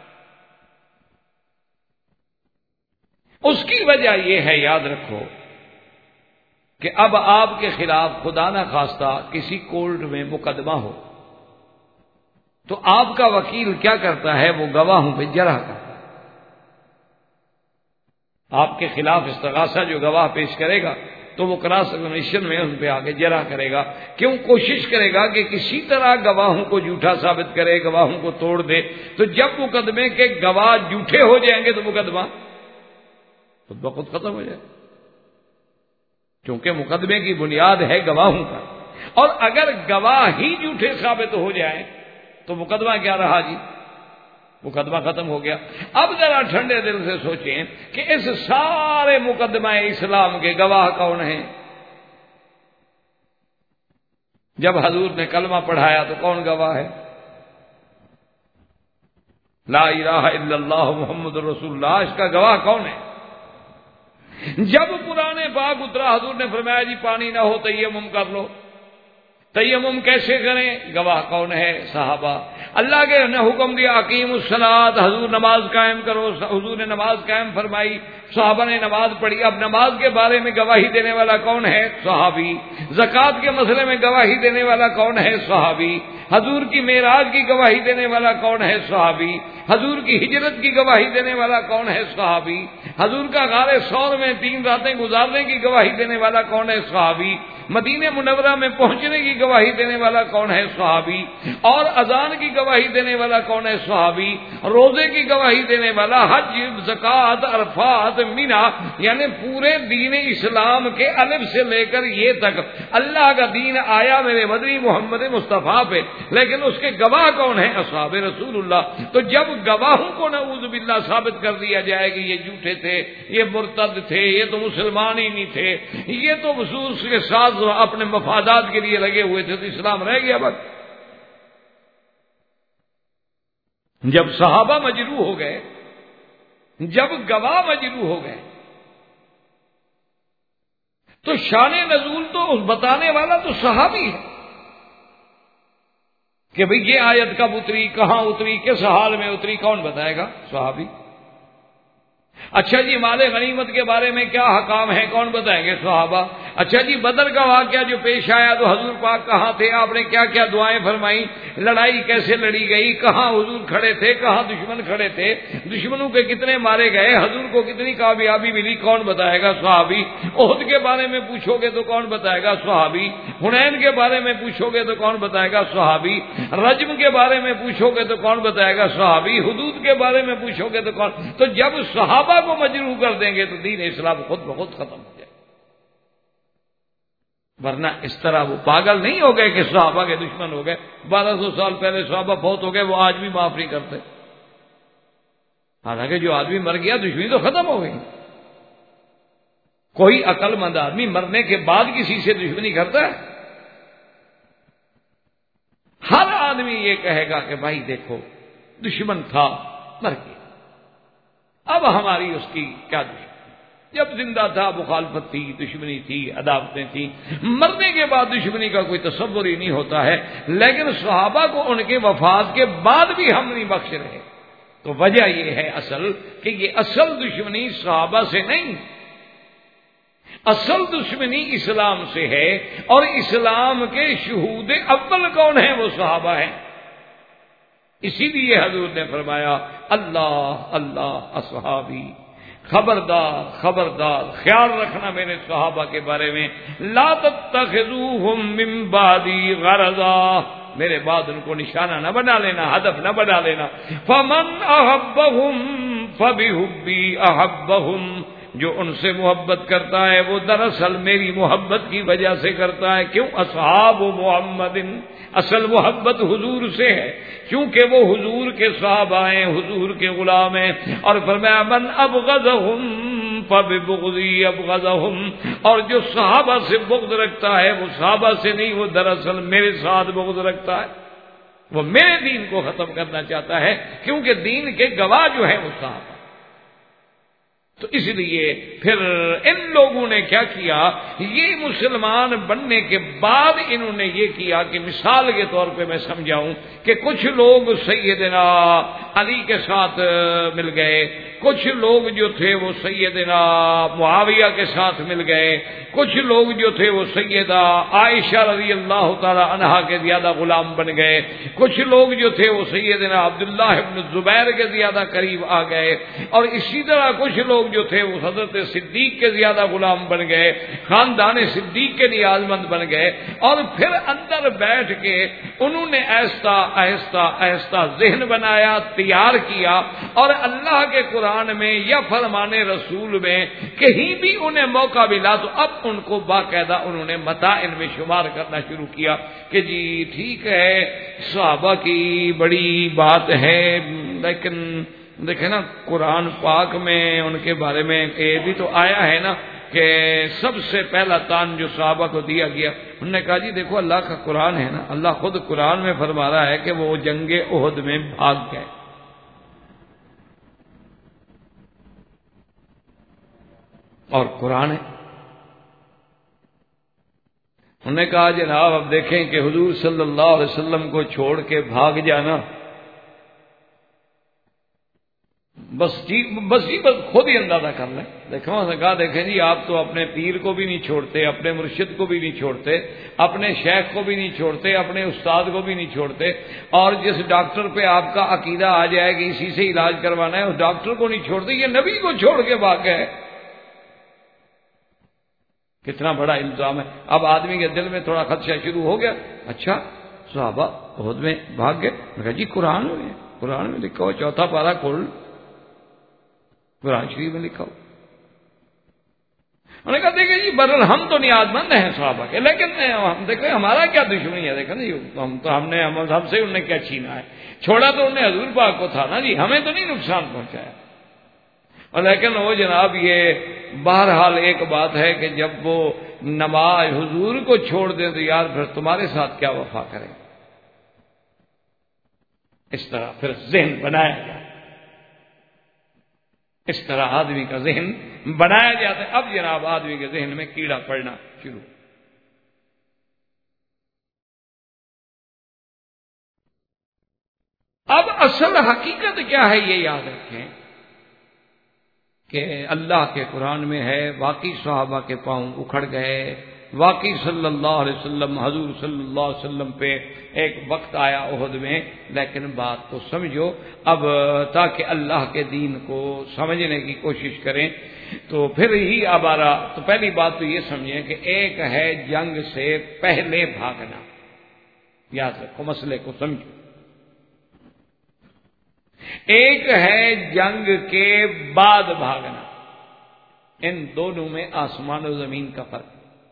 اس کی وجہ یہ ہے، یاد رکھو، کہ اب آپ کے خلاف خدا نہ خواستہ کسی کورٹ میں مقدمہ ہو تو آپ کا وکیل کیا کرتا ہے؟ وہ گواہوں پہ جرح کرتا ہے. آپ کے خلاف استغاثہ جو گواہ پیش کرے گا تو وہ کراس ایگزامینیشن میں ان پہ آگے جرح کرے گا. کیوں؟ کوشش کرے گا کہ کسی طرح گواہوں کو جھوٹا ثابت کرے، گواہوں کو توڑ دے. تو جب مقدمے کے گواہ جھوٹے ہو جائیں گے تو مقدمہ خود بخود ختم ہو جائے، کیونکہ مقدمے کی بنیاد ہے گواہوں کا. اور اگر گواہ ہی جھوٹے ثابت ہو جائیں تو مقدمہ کیا رہا جی؟ مقدمہ ختم ہو گیا. اب ذرا ٹھنڈے دل سے سوچیں کہ اس سارے مقدمہ اسلام کے گواہ کون ہیں؟ جب حضور نے کلمہ پڑھایا تو کون گواہ ہے؟ لا الہ الا اللہ محمد رسول اللہ، اس کا گواہ کون ہے؟ جب قرآن پاک اترا، حضور نے فرمایا جی پانی نہ ہو تیمم کر لو. تیمم کیسے کریں؟ گواہ کون ہے؟ صحابہ. اللہ کے نے حکم دیا اقیم الصلاۃ، حضور نماز قائم کرو، حضور نے نماز قائم فرمائی، صحابہ نے نماز پڑھی. اب نماز کے بارے میں گواہی دینے والا کون ہے؟ صحابی. زکوٰۃ کے مسئلے میں گواہی دینے والا کون ہے؟ صحابی. حضور کی معراج کی گواہی دینے والا کون ہے؟ صحابی. حضور کی ہجرت کی گواہی دینے والا کون ہے؟ صحابی. حضور کا غار ثور میں 3 راتیں گزارنے کی گواہی دینے والا کون ہے؟ صحابی. مدینہ منورہ میں پہنچنے کی گواہی دینے والا کون ہے؟ صحابی. اور اذان کی گواہی دینے والا کون ہے؟ صحابی. روزے کی گواہی دینے والا، حج، زکوٰۃ، عرفات، مینا، یعنی پورے دین اسلام کے الف سے لے کر یہ تک اللہ کا دین آیا میرے مدنی محمد مصطفیٰ پہ، لیکن اس کے گواہ کون ہیں؟ اصحاب رسول اللہ. تو جب گواہوں کو نعوذ باللہ ثابت کر دیا جائے کہ یہ جھوٹے تھے، یہ مرتد تھے، یہ تو مسلمان ہی نہیں تھے، یہ تو خصوص کے ساتھ اپنے مفادات کے لیے لگے ہوئے تھے، تو اسلام رہ گیا بس. جب صحابہ مجروح ہو گئے، جب گواہ مجروح ہو گئے، تو شان نزول تو بتانے والا تو صحابی ہے کہ بھئی یہ آیت کب اتری، کہاں اتری، کس حال میں اتری، کون بتائے گا؟ صحابی. اچھا جی مال غنیمت کے بارے میں کیا حکام ہے، کون بتائیں گے؟ صحابہ. اچھا جی بدر کا واقعہ جو پیش آیا تو حضور پاک کہاں تھے، آپ نے کیا کیا دعائیں فرمائیں، لڑائی کیسے لڑی گئی، کہاں حضور کھڑے تھے، کہاں دشمن کھڑے تھے، دشمنوں کے کتنے مارے گئے، حضور کو کتنی کامیابی ملی، کون بتائے گا؟ صحابی. احد کے بارے میں پوچھو گے تو کون بتائے گا؟ صحابی. حنین کے بارے میں پوچھو گے تو کون بتائے گا؟ صحابی. رجم کے بارے میں پوچھو گے تو کون بتائے گا؟ صحابی. حدود کے بارے میں پوچھو گے تو کون؟ تو جب صحابہ کو مجروح کر دیں گے تو دین اسلام خود بخود ختم ہو جائے. ورنہ اس طرح وہ پاگل نہیں ہو گئے کہ صحابہ کے دشمن ہو گئے. 1200 سال پہلے صحابہ بہت ہو گئے، وہ آج بھی معاف نہیں کرتے. حالانکہ جو آدمی مر گیا دشمنی تو ختم ہو گئی. کوئی عقل مند آدمی مرنے کے بعد کسی سے دشمنی کرتا ہے؟ ہر آدمی یہ کہے گا کہ بھائی دیکھو دشمن تھا، مر گیا، اب ہماری اس کی کیا دشمنی. جب زندہ تھا مخالفت تھی، دشمنی تھی، عداوتیں تھیں، مرنے کے بعد دشمنی کا کوئی تصور ہی نہیں ہوتا ہے، لیکن صحابہ کو ان کے وفات کے بعد بھی ہم نہیں بخش رہے۔ تو وجہ یہ ہے اصل کہ یہ اصل دشمنی صحابہ سے نہیں، اصل دشمنی اسلام سے ہے، اور اسلام کے شہود اول کون ہیں؟ وہ صحابہ ہیں۔ اسی لیے حضور نے فرمایا اللہ اللہ اصحابی، خبردار خبردار، خیال رکھنا میرے صحابہ کے بارے میں، لا تتخذوہم من بعدی غرضا، میرے بعد ان کو نشانہ نہ بنا لینا، ہدف نہ بنا لینا۔ فمن احبہم فبحبی احبہم، جو ان سے محبت کرتا ہے وہ دراصل میری محبت کی وجہ سے کرتا ہے۔ کیوں؟ اصحاب محمد، اصل محبت حضور سے ہے، کیونکہ وہ حضور کے صحابہ ہیں، حضور کے غلام ہیں۔ اور فرمایا من ابغضہم فببغضی ابغضہم، اور جو صحابہ سے بغض رکھتا ہے وہ صحابہ سے نہیں، وہ دراصل میرے ساتھ بغض رکھتا ہے، وہ میرے دین کو ختم کرنا چاہتا ہے، کیونکہ دین کے گواہ جو ہیں وہ صحابہ۔ تو اس لیے پھر ان لوگوں نے کیا کیا، یہ مسلمان بننے کے بعد انہوں نے یہ کیا کہ مثال کے طور پہ میں سمجھاؤں کہ کچھ لوگ سیدنا علی کے ساتھ مل گئے، کچھ لوگ جو تھے وہ سیدنا معاویہ کے ساتھ مل گئے، کچھ لوگ جو تھے وہ سیدہ عائشہ رضی اللہ تعالی عنہا کے زیادہ غلام بن گئے، کچھ لوگ جو تھے وہ سیدنا عبداللہ ابن زبیر کے زیادہ قریب آ گئے، اور اسی طرح کچھ لوگ جو تھے وہ حضرت صدیق کے زیادہ غلام بن گئے، خاندان صدیق کے نیاز مند بن گئے، اور پھر اندر بیٹھ کے انہوں نے آہستہ آہستہ آہستہ ذہن بنایا، تیار کیا، اور اللہ کے قرآن میں یا فرمان رسول میں کہیں بھی انہیں موقع ملا تو اب ان کو باقاعدہ انہوں نے متائن میں شمار کرنا شروع کیا کہ جی ٹھیک ہے صحابہ کی بڑی بات ہے، لیکن دیکھیں نا قرآن پاک میں ان کے بارے میں یہ بھی تو آیا ہے نا کہ سب سے پہلا تان جو صحابہ کو دیا گیا، انہوں نے کہا جی دیکھو اللہ کا قرآن ہے نا، اللہ خود قرآن میں فرما رہا ہے کہ وہ جنگ احد میں بھاگ گئے، اور قرآن ہے۔ انہوں نے کہا جناب اب دیکھیں کہ حضور صلی اللہ علیہ وسلم کو چھوڑ کے بھاگ جانا، بس خود ہی اندازہ کر لیں۔ دیکھو نے کہا دیکھیں جی آپ تو اپنے پیر کو بھی نہیں چھوڑتے، اپنے مرشد کو بھی نہیں چھوڑتے، اپنے شیخ کو بھی نہیں چھوڑتے، اپنے استاد کو بھی نہیں چھوڑتے، اور جس ڈاکٹر پہ آپ کا عقیدہ آ جائے کہ اسی سے علاج کروانا ہے اس ڈاکٹر کو نہیں چھوڑتے، یہ نبی کو چھوڑ کے بھاگ گئے۔ کتنا بڑا الزام ہے۔ اب آدمی کے دل میں تھوڑا خدشہ شروع ہو گیا، اچھا صحابہ احد میں بھاگ گئے، میں کہا جی قرآن میں لکھا ہو، چوتھا پارہ کھول، قرآن شریف میں لکھا ہو۔ انہوں نے کہا دیکھیں جی برل ہم تو نیاز مند ہیں صحابہ کے، لیکن ہم دیکھیں ہمارا کیا دشمنی ہے، دیکھیں جی ہم سے انہوں نے کیا چھینا ہے، چھوڑا تو انہوں نے حضور پاک کو تھا نا جی، ہمیں تو نہیں نقصان پہنچایا۔ اور لیکن وہ جناب یہ بہرحال ایک بات ہے کہ جب وہ نماز حضور کو چھوڑ دیں تو یار پھر تمہارے ساتھ کیا وفا کریں۔ اس طرح پھر ذہن بنایا جائے، اس طرح آدمی کا ذہن بنایا جاتا ہے۔ اب جناب آدمی کے ذہن میں کیڑا پڑنا شروع۔ اب اصل حقیقت کیا ہے یہ یاد رکھیں کہ اللہ کے قرآن میں ہے واقعی صحابہ کے پاؤں اکھڑ گئے، واقعی صلی اللہ علیہ وسلم حضور صلی اللہ علیہ وسلم پہ ایک وقت آیا احد میں، لیکن بات کو سمجھو اب تاکہ اللہ کے دین کو سمجھنے کی کوشش کریں تو پھر ہی اب آ رہا۔ تو پہلی بات تو یہ سمجھیں کہ ایک ہے جنگ سے پہلے بھاگنا، یاد رکھو مسئلے کو سمجھو، ایک ہے جنگ کے بعد بھاگنا، ان دونوں میں آسمان و زمین کا فرق،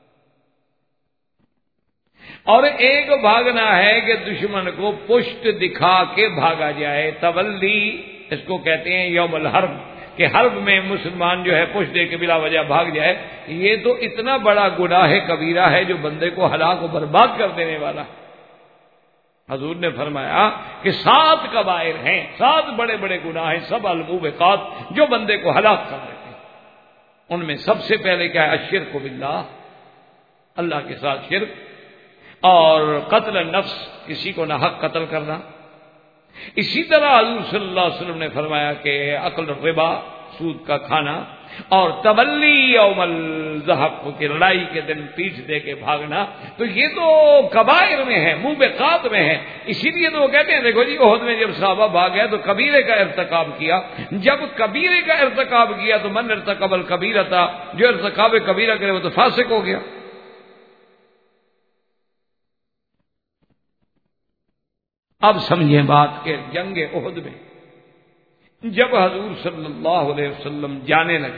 اور ایک بھاگنا ہے کہ دشمن کو پشت دکھا کے بھاگا جائے، تولی اس کو کہتے ہیں یوم الحرب، کہ حرب میں مسلمان جو ہے پشت دے کے بلا وجہ بھاگ جائے، یہ تو اتنا بڑا گناہ کبیرہ ہے جو بندے کو ہلاک و برباد کر دینے والا ہے۔ حضور نے فرمایا کہ 7 کبائر ہیں، 7 بڑے بڑے گناہ ہیں، سب الموبقات جو بندے کو ہلاک کر دیتے ہیں۔ ان میں سب سے پہلے کیا ہے؟ الشرک باللہ، اللہ کے ساتھ شرک، اور قتل النفس، کسی کو نہ حق قتل کرنا۔ اسی طرح حضور صلی اللہ علیہ وسلم نے فرمایا کہ اکل الربا، سود کا کھانا، اور تبلی یوم الزحف، کی لڑائی کے دن پیٹھ دے کے بھاگنا، تو یہ تو کبائر میں ہے، موبقات میں ہے۔ اسی لیے تو وہ کہتے ہیں دیکھو جی، احد میں جب صحابہ بھاگ گئے تو کبیرے کا ارتکاب کیا، جب کبیرے کا ارتکاب کیا تو من ارتکب الکبیرہ تھا، جو ارتکاب کبیرہ کرے وہ تو فاسق ہو گیا۔ اب سمجھیں بات کہ جنگ احد میں جب حضور صلی اللہ علیہ وسلم جانے لگے،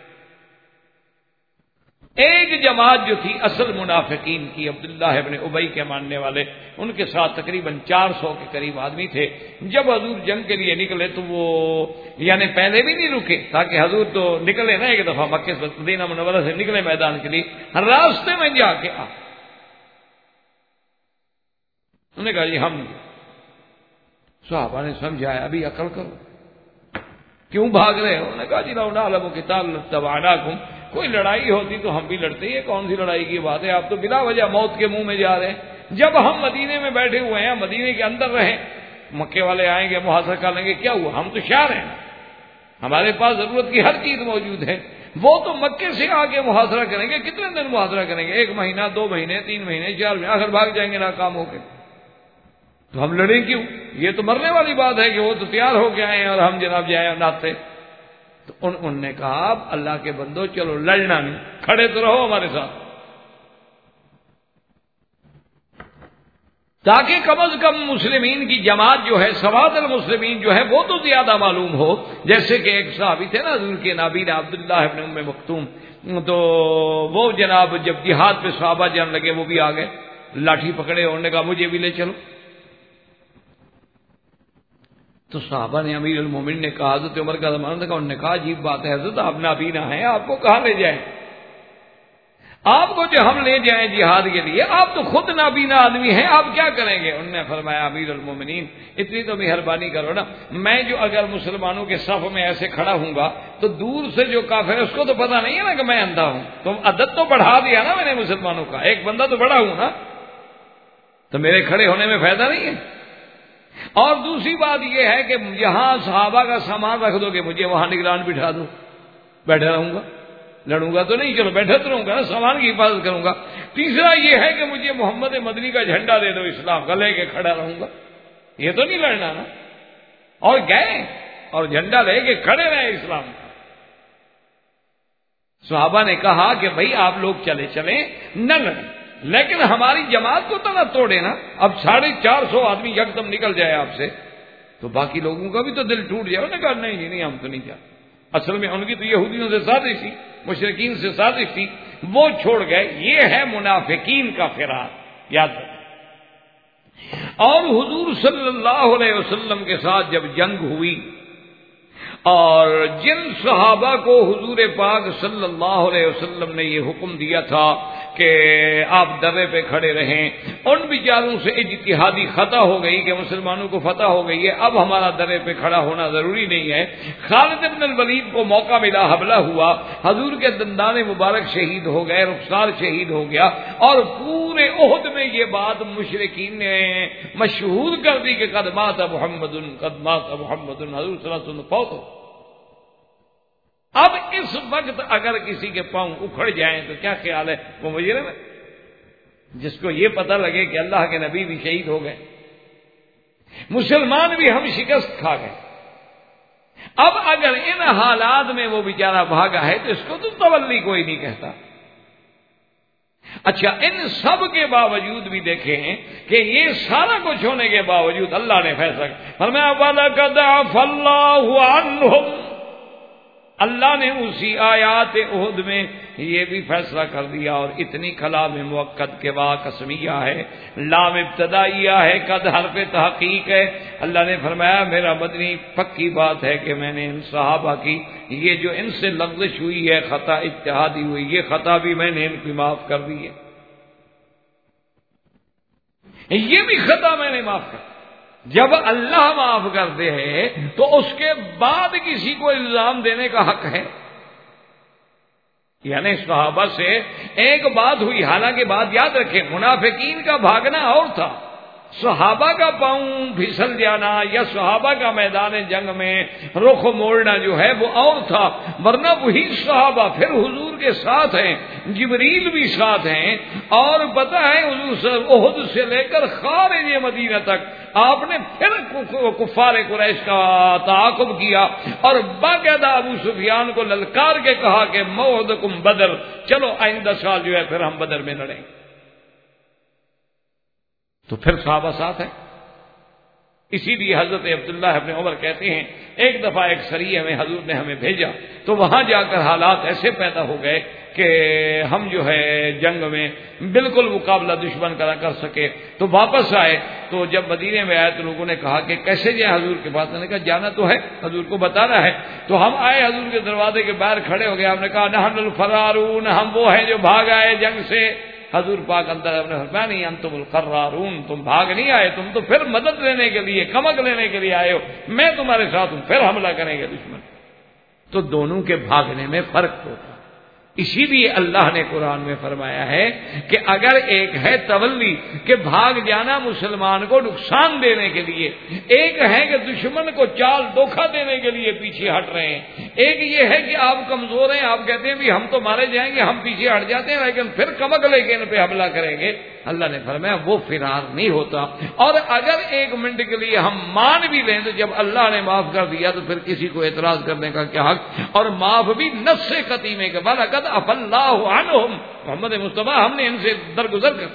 ایک جماعت جو تھی اصل منافقین کی، عبداللہ ابن ابی کے ماننے والے، ان کے ساتھ تقریباً 400 کے قریب آدمی تھے۔ جب حضور جنگ کے لیے نکلے تو وہ یعنی پہلے بھی نہیں رکے، تاکہ حضور تو نکلے نا ایک دفعہ مکے سے مدینہ منورہ سے نکلے میدان کے لیے، راستے میں جا کے انہوں نے کہا جی ہم، صحابہ نے سمجھایا ابھی عقل کرو، کیوں بھاگ رہے ہو؟ انہوں نے کہا جی لو نعلم قتال لاتبعناکم، کوئی لڑائی ہوتی تو ہم بھی لڑتے، یہ کون سی لڑائی کی بات ہے؟ آپ تو بلا وجہ موت کے منہ میں جا رہے ہیں۔ جب ہم مدینے میں بیٹھے ہوئے ہیں، مدینے کے اندر رہیں، مکے والے آئیں گے محاصرہ کر لیں گے، کیا ہوا؟ ہم تو شاعر ہیں، ہمارے پاس ضرورت کی ہر چیز موجود ہے۔ وہ تو مکے سے آ کے محاصرہ کریں گے، کتنے دن محاصرہ کریں گے؟ 1 مہینہ، 2 مہینے، 3 مہینے، 4 مہینے، آخر بھاگ جائیں گے ناکام ہو کے۔ تو ہم لڑیں کیوں؟ یہ تو مرنے والی بات ہے کہ وہ تو تیار ہو کے آئے ہیں اور ہم جناب جائیں اور ناتے۔ تو انہوں نے کہا اب اللہ کے بندو چلو لڑنا نہیں، کھڑے تو رہو ہمارے ساتھ، تاکہ کم از کم مسلمین کی جماعت جو ہے، سواد المسلمین جو ہے، وہ تو زیادہ معلوم ہو۔ جیسے کہ ایک صحابی تھے نا حضور کے نابین عبداللہ ابن ام مکتوم، تو وہ جناب جب جہاد پہ صحابہ جانے لگے وہ بھی آ گئے، لاٹھی پکڑے، انہوں نے کہا مجھے بھی لے چلو۔ تو صحابہ نے، امیر المومنین نے کہا، حضرت عمر کا زمانہ تھا، انہوں نے کہا عجیب بات ہے حضرت، آپ نابینا ہیں، آپ کو کہاں لے جائیں؟ آپ کو جو ہم لے جائیں جہاد کے لیے، آپ تو خود نابینا آدمی ہیں، آپ کیا کریں گے؟ انہوں نے فرمایا امیر المومنین اتنی تو مہربانی کرو نا، میں جو اگر مسلمانوں کے صف میں ایسے کھڑا ہوں گا تو دور سے جو کافر ہے اس کو تو پتہ نہیں ہے نا کہ میں اندھا ہوں، تو عدد تو بڑھا دیا نا میں نے مسلمانوں کا، ایک بندہ تو بڑا ہوں نا، تو میرے کھڑے ہونے میں فائدہ نہیں ہے۔ اور دوسری بات یہ ہے کہ یہاں صحابہ کا سامان رکھ دو گے، مجھے وہاں نگران بٹھا دو، بیٹھا رہوں گا، لڑوں گا تو نہیں، چلو بیٹھا تو رہوں گا نا، سامان کی حفاظت کروں گا۔ تیسرا یہ ہے کہ مجھے محمد مدنی کا جھنڈا دے دو اسلام کا، لے کے کھڑا رہوں گا، یہ تو نہیں لڑنا نا۔ اور گئے اور جھنڈا لے کے کھڑے رہے اسلام کا۔ صحابہ نے کہا کہ بھائی آپ لوگ چلے چلیں، نہ لڑیں، لیکن ہماری جماعت کو تو نہ توڑے نا۔ اب 450 آدمی یکدم نکل جائے آپ سے تو باقی لوگوں کا بھی تو دل ٹوٹ جائے۔ انہوں نے کہا نہیں ہم تو نہیں جاتے۔ اصل میں ان کی تو یہودیوں سے سازش تھی، مشرکین سے سازش تھی، وہ چھوڑ گئے۔ یہ ہے منافقین کا فرار، یاد رکھیں۔ اور حضور صلی اللہ علیہ وسلم کے ساتھ جب جنگ ہوئی اور جن صحابہ کو حضور پاک صلی اللہ علیہ وسلم نے یہ حکم دیا تھا کہ آپ درے پہ کھڑے رہیں، ان بیچاروں سے اجتہادی خطا ہو گئی کہ مسلمانوں کو فتح ہو گئی ہے، اب ہمارا درے پہ کھڑا ہونا ضروری نہیں ہے۔ خالد بن الولید کو موقع ملا، حملہ ہوا، حضور کے دندان مبارک شہید ہو گئے، رخسار شہید ہو گیا، اور پورے احد میں یہ بات مشرکین نے مشہور کر دی کہ قد مات محمد، قد مات محمد، حضور صلی اللہ علیہ وسلم فوت ہو۔ اب اس وقت اگر کسی کے پاؤں اکھڑ جائیں تو کیا خیال ہے؟ وہ مجرم ہے جس کو یہ پتہ لگے کہ اللہ کے نبی بھی شہید ہو گئے، مسلمان بھی ہم شکست کھا گئے۔ اب اگر ان حالات میں وہ بیچارہ بھاگا ہے تو اس کو تو تولی کوئی نہیں کہتا۔ اچھا، ان سب کے باوجود بھی دیکھیں کہ یہ سارا کچھ ہونے کے باوجود اللہ نے فیصلہ فرمایا وَلَقَدْ عَفَا اللَّهُ عَنْهُمْ، اللہ نے اسی آیات احد میں یہ بھی فیصلہ کر دیا۔ اور اتنی کلام موقت کے بعد قسمیہ ہے، لام ابتدائیہ ہے، قد حرف تحقیق ہے۔ اللہ نے فرمایا میرا مدنی پکی بات ہے کہ میں نے ان صحابہ کی یہ جو ان سے لغزش ہوئی ہے، خطا اجتہادی ہوئی، یہ خطا بھی میں نے ان کی معاف کر دی ہے، یہ بھی خطا میں نے معاف کر۔ جب اللہ معاف کر دے تو اس کے بعد کسی کو الزام دینے کا حق ہے؟ یعنی صحابہ سے ایک بات ہوئی، حالانکہ بات یاد رکھیں منافقین کا بھاگنا اور تھا، صحابہ کا پاؤں پھسل جانا یا صحابہ کا میدان جنگ میں رخ موڑنا جو ہے وہ اور تھا، ورنہ وہی صحابہ پھر حضور کے ساتھ ہیں، جبریل بھی ساتھ ہیں، اور پتہ ہے حضور احد سے لے کر خارج مدینہ تک آپ نے پھر کفار قریش کا تعاقب کیا اور باقاعدہ ابو سفیان کو للکار کے کہا کہ موعدکم بدر، چلو آئندہ سال جو ہے پھر ہم بدر میں لڑیں۔ تو پھر صحابہ ساتھ ہیں۔ اسی لیے حضرت عبداللہ ابن عمر کہتے ہیں ایک دفعہ ایک سریہ میں حضور نے ہمیں بھیجا تو وہاں جا کر حالات ایسے پیدا ہو گئے کہ ہم جو ہے جنگ میں بالکل مقابلہ دشمن کا نہ کر سکے، تو واپس آئے، تو جب مدینے میں آئے تو لوگوں نے کہا کہ کیسے جائیں حضور کے پاس، میں نے کہا جانا تو ہے، حضور کو بتانا ہے۔ تو ہم آئے حضور کے دروازے کے باہر کھڑے ہو گئے، ہم نے کہا نحن الفرارون، ہم وہ ہیں جو بھاگ آئے جنگ سے۔ حضور پاک اندر نے فرمایا نہیں انتم القرارون، تم بھاگ نہیں آئے، تم تو پھر مدد لینے کے لیے، کمک لینے کے لیے آئے ہو، میں تمہارے ساتھ ہوں، پھر حملہ کریں گے دشمن۔ تو دونوں کے بھاگنے میں فرق ہوتا، اسی لیے اللہ نے قرآن میں فرمایا ہے کہ اگر ایک ہے تولی کہ بھاگ جانا مسلمان کو نقصان دینے کے لیے، ایک ہے کہ دشمن کو چال دھوکہ دینے کے لیے پیچھے ہٹ رہے ہیں، ایک یہ ہے کہ آپ کمزور ہیں، آپ کہتے ہیں بھی ہم تو مارے جائیں گے، ہم پیچھے ہٹ جاتے ہیں لیکن پھر کمک لے کے ان پہ حملہ کریں گے، اللہ نے فرمایا وہ فرار نہیں ہوتا۔ اور اگر ایک منٹ کے لیے ہم مان بھی لیں تو جب اللہ نے معاف کر دیا تو پھر کسی کو اعتراض کرنے کا کیا حق، اور معاف بھی نص قطعی میں کہ بلقد عفا اللہ عنہم، محمد مصطفیٰ ہم نے ان سے درگزر کر۔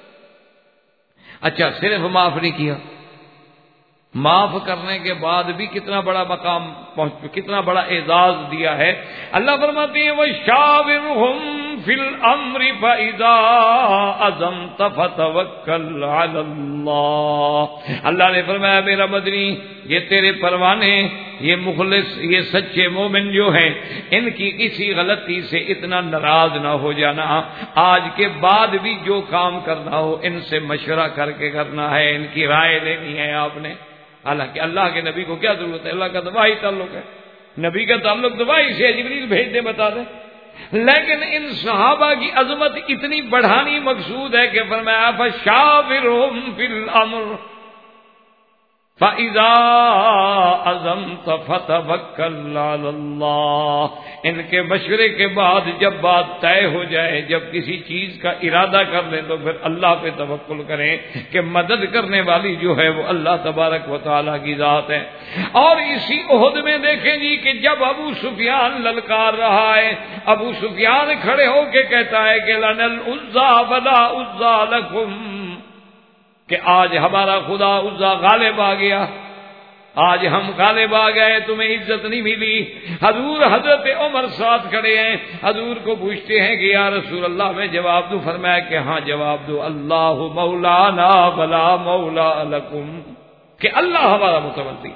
اچھا صرف معاف نہیں کیا، معاف کرنے کے بعد بھی کتنا بڑا مقام کتنا بڑا اعزاز دیا ہے۔ اللہ فرماتے ہیں وَشَاوِرْهُمْ فِي الْأَمْرِ فَإِذَا عَزَمْتَ فَتَوَكَّلْ عَلَى اللَّهِ۔ اللہ نے فرمایا میرا مدنی یہ تیرے پروانے، یہ مخلص، یہ سچے مومن جو ہیں، ان کی کسی غلطی سے اتنا ناراض نہ ہو جانا، آج کے بعد بھی جو کام کرنا ہو ان سے مشورہ کر کے کرنا ہے، ان کی رائے لینی ہے آپ نے۔ حالانکہ اللہ کے نبی کو کیا ضرورت ہے، اللہ کا دوائی تعلق ہے، نبی کا تعلق دوائی سے، جبریل بھیج دے بتا دیں، لیکن ان صحابہ کی عظمت اتنی بڑھانی مقصود ہے کہ فرمایا فَشَاوِرْهُمْ فِي الْأَمْرِ فَإِذَا عَزَمْتَ فَتَوَكَّلْ عَلَى اللَّهِ۔ ان کے مشورے کے بعد جب بات طے ہو جائے، جب کسی چیز کا ارادہ کر لیں تو پھر اللہ پہ توکل کریں کہ مدد کرنے والی جو ہے وہ اللہ تبارک و تعالیٰ کی ذات ہے۔ اور اسی عہد میں دیکھیں جی کہ جب ابو سفیان للکار رہا ہے، ابو سفیان کھڑے ہو کے کہتا ہے کہ لَنَا الْعُزَّىٰ وَلَا عُزَّىٰ لَكُمْ، کہ آج ہمارا خدا عزا غالب آ گیا، آج ہم غالب آ گئے، تمہیں عزت نہیں ملی۔ حضور حضرت عمر ساتھ کھڑے ہیں، حضور کو پوچھتے ہیں کہ یا رسول اللہ میں جواب دوں؟ فرمایا کہ ہاں جواب دو، اللہ مولانا ولا مولا لکم، کہ اللہ ہمارا متولی۔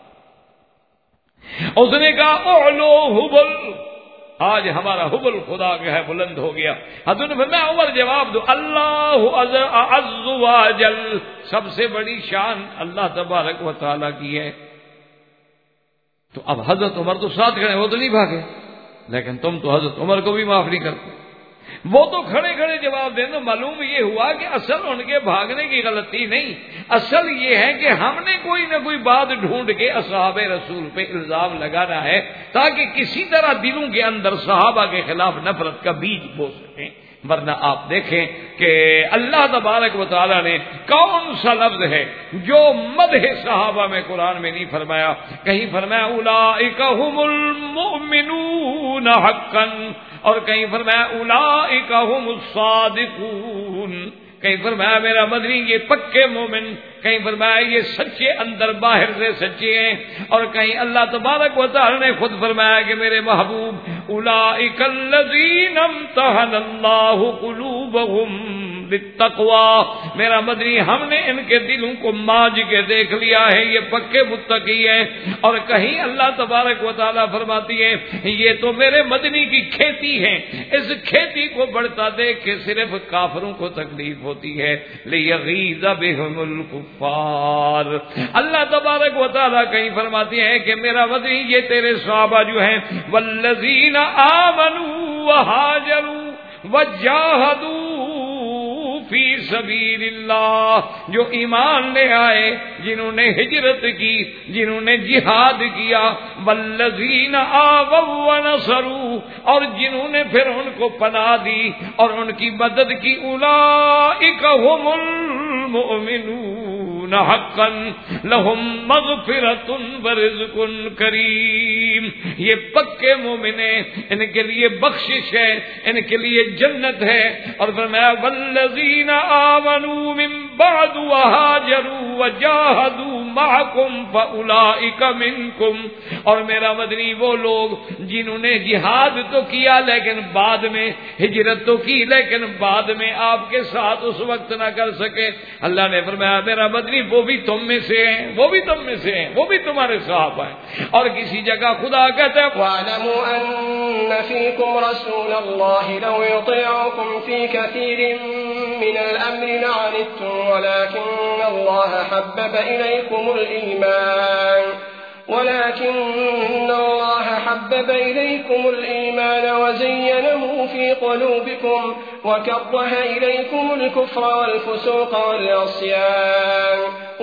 اس نے کہا اعلو حبل، آج ہمارا حبل خدا جو ہے بلند ہو گیا۔ حضور نے فرمایا عمر جواب دو، اللہ اعز واجل، سب سے بڑی شان اللہ تبارک و تعالیٰ کی ہے۔ تو اب حضرت عمر تو ساتھ کھڑے، وہ تو نہیں بھاگے، لیکن تم تو حضرت عمر کو بھی معاف نہیں کرتے، وہ تو کھڑے کھڑے جواب دیں۔ تو معلوم یہ ہوا کہ اصل ان کے بھاگنے کی غلطی نہیں، اصل یہ ہے کہ ہم نے کوئی نہ کوئی بات ڈھونڈ کے اصحاب رسول پہ الزام لگانا ہے تاکہ کسی طرح دلوں کے اندر صحابہ کے خلاف نفرت کا بیج بو سکیں۔ ورنہ آپ دیکھیں کہ اللہ تبارک و تعالیٰ نے کون سا لفظ ہے جو مدح صحابہ میں قرآن میں نہیں فرمایا؟ کہیں فرمایا اولئک هم المؤمنون حقا، اور کہیں فرمایا اولئک هم الصادقون، کہیں فرمایا میرا مدنی یہ پکے مومن، کہیں فرمایا یہ سچے اندر باہر سے سچے ہیں، اور کہیں اللہ تبارک و تعالی نے خود فرمایا کہ میرے محبوب اولئک الذین امتحن اللہ قلوبہم للتقوی، میرا مدنی ہم نے ان کے دلوں کو مانج کے دیکھ لیا ہے، یہ پکے متقی ہیں۔ اور کہیں اللہ تبارک و تعالی فرماتی ہے یہ تو میرے مدنی کی کھیتی ہے، اس کھیتی کو بڑھتا دیکھ کے صرف کافروں کو تکلیف ہوتی ہے، لیغیظ بہم الکفار۔ اللہ تبارک و تعالی کہیں فرماتی ہے کہ میرا مدنی یہ تیرے صحابہ جو ہیں والذین آمنوا وہاجروا وجاہدوا فی سبیل اللہ، جو ایمان لے آئے، جنہوں نے ہجرت کی، جنہوں نے جہاد کیا، والذین آووا ونصروا، اور جنہوں نے پھر ان کو پناہ دی اور ان کی مدد کی، اولئک هم المؤمنون حقا لهم مغفرۃ ورزق کریم، یہ پکے مومن ہیں، ان کے لیے بخشش ہے، ان کے لیے جنت ہے۔ اور فرمایا والذین آمنوا من بعد وہاجروا وجاہدوا معکم فاولئک منکم، اور میرا مدنی وہ لوگ جنہوں نے جہاد تو کیا لیکن بعد میں، ہجرت تو کی لیکن بعد میں آپ کے ساتھ اس وقت نہ کر سکے، اللہ نے فرمایا میرا مدنی وہ بھی تم میں سے ہیں، وہ بھی تم میں سے ہیں، وہ بھی تمہارے صحابہ ہیں۔ اور کسی جگہ خدا کہتا ہے وَاعْلَمُوا أَنَّ فِيكُمْ رَسُولَ اللَّهِ لَوْ يُطِيعُكُمْ فِي كَثِيرٍ مِّنَ الْأَمْرِ لَعَنِتُّمْ وَلَكِنَّ اللَّهَ حَبَّبَ إِلَيْكُمُ الْإِيمَانَ وَزَيَّنَهُ فِي قُلُوبِكُمْ وَكَرَّهَ إِلَيْكُمُ الْكُفْرَ وَالْفُسُوقَ وَالْعِصْيَانَ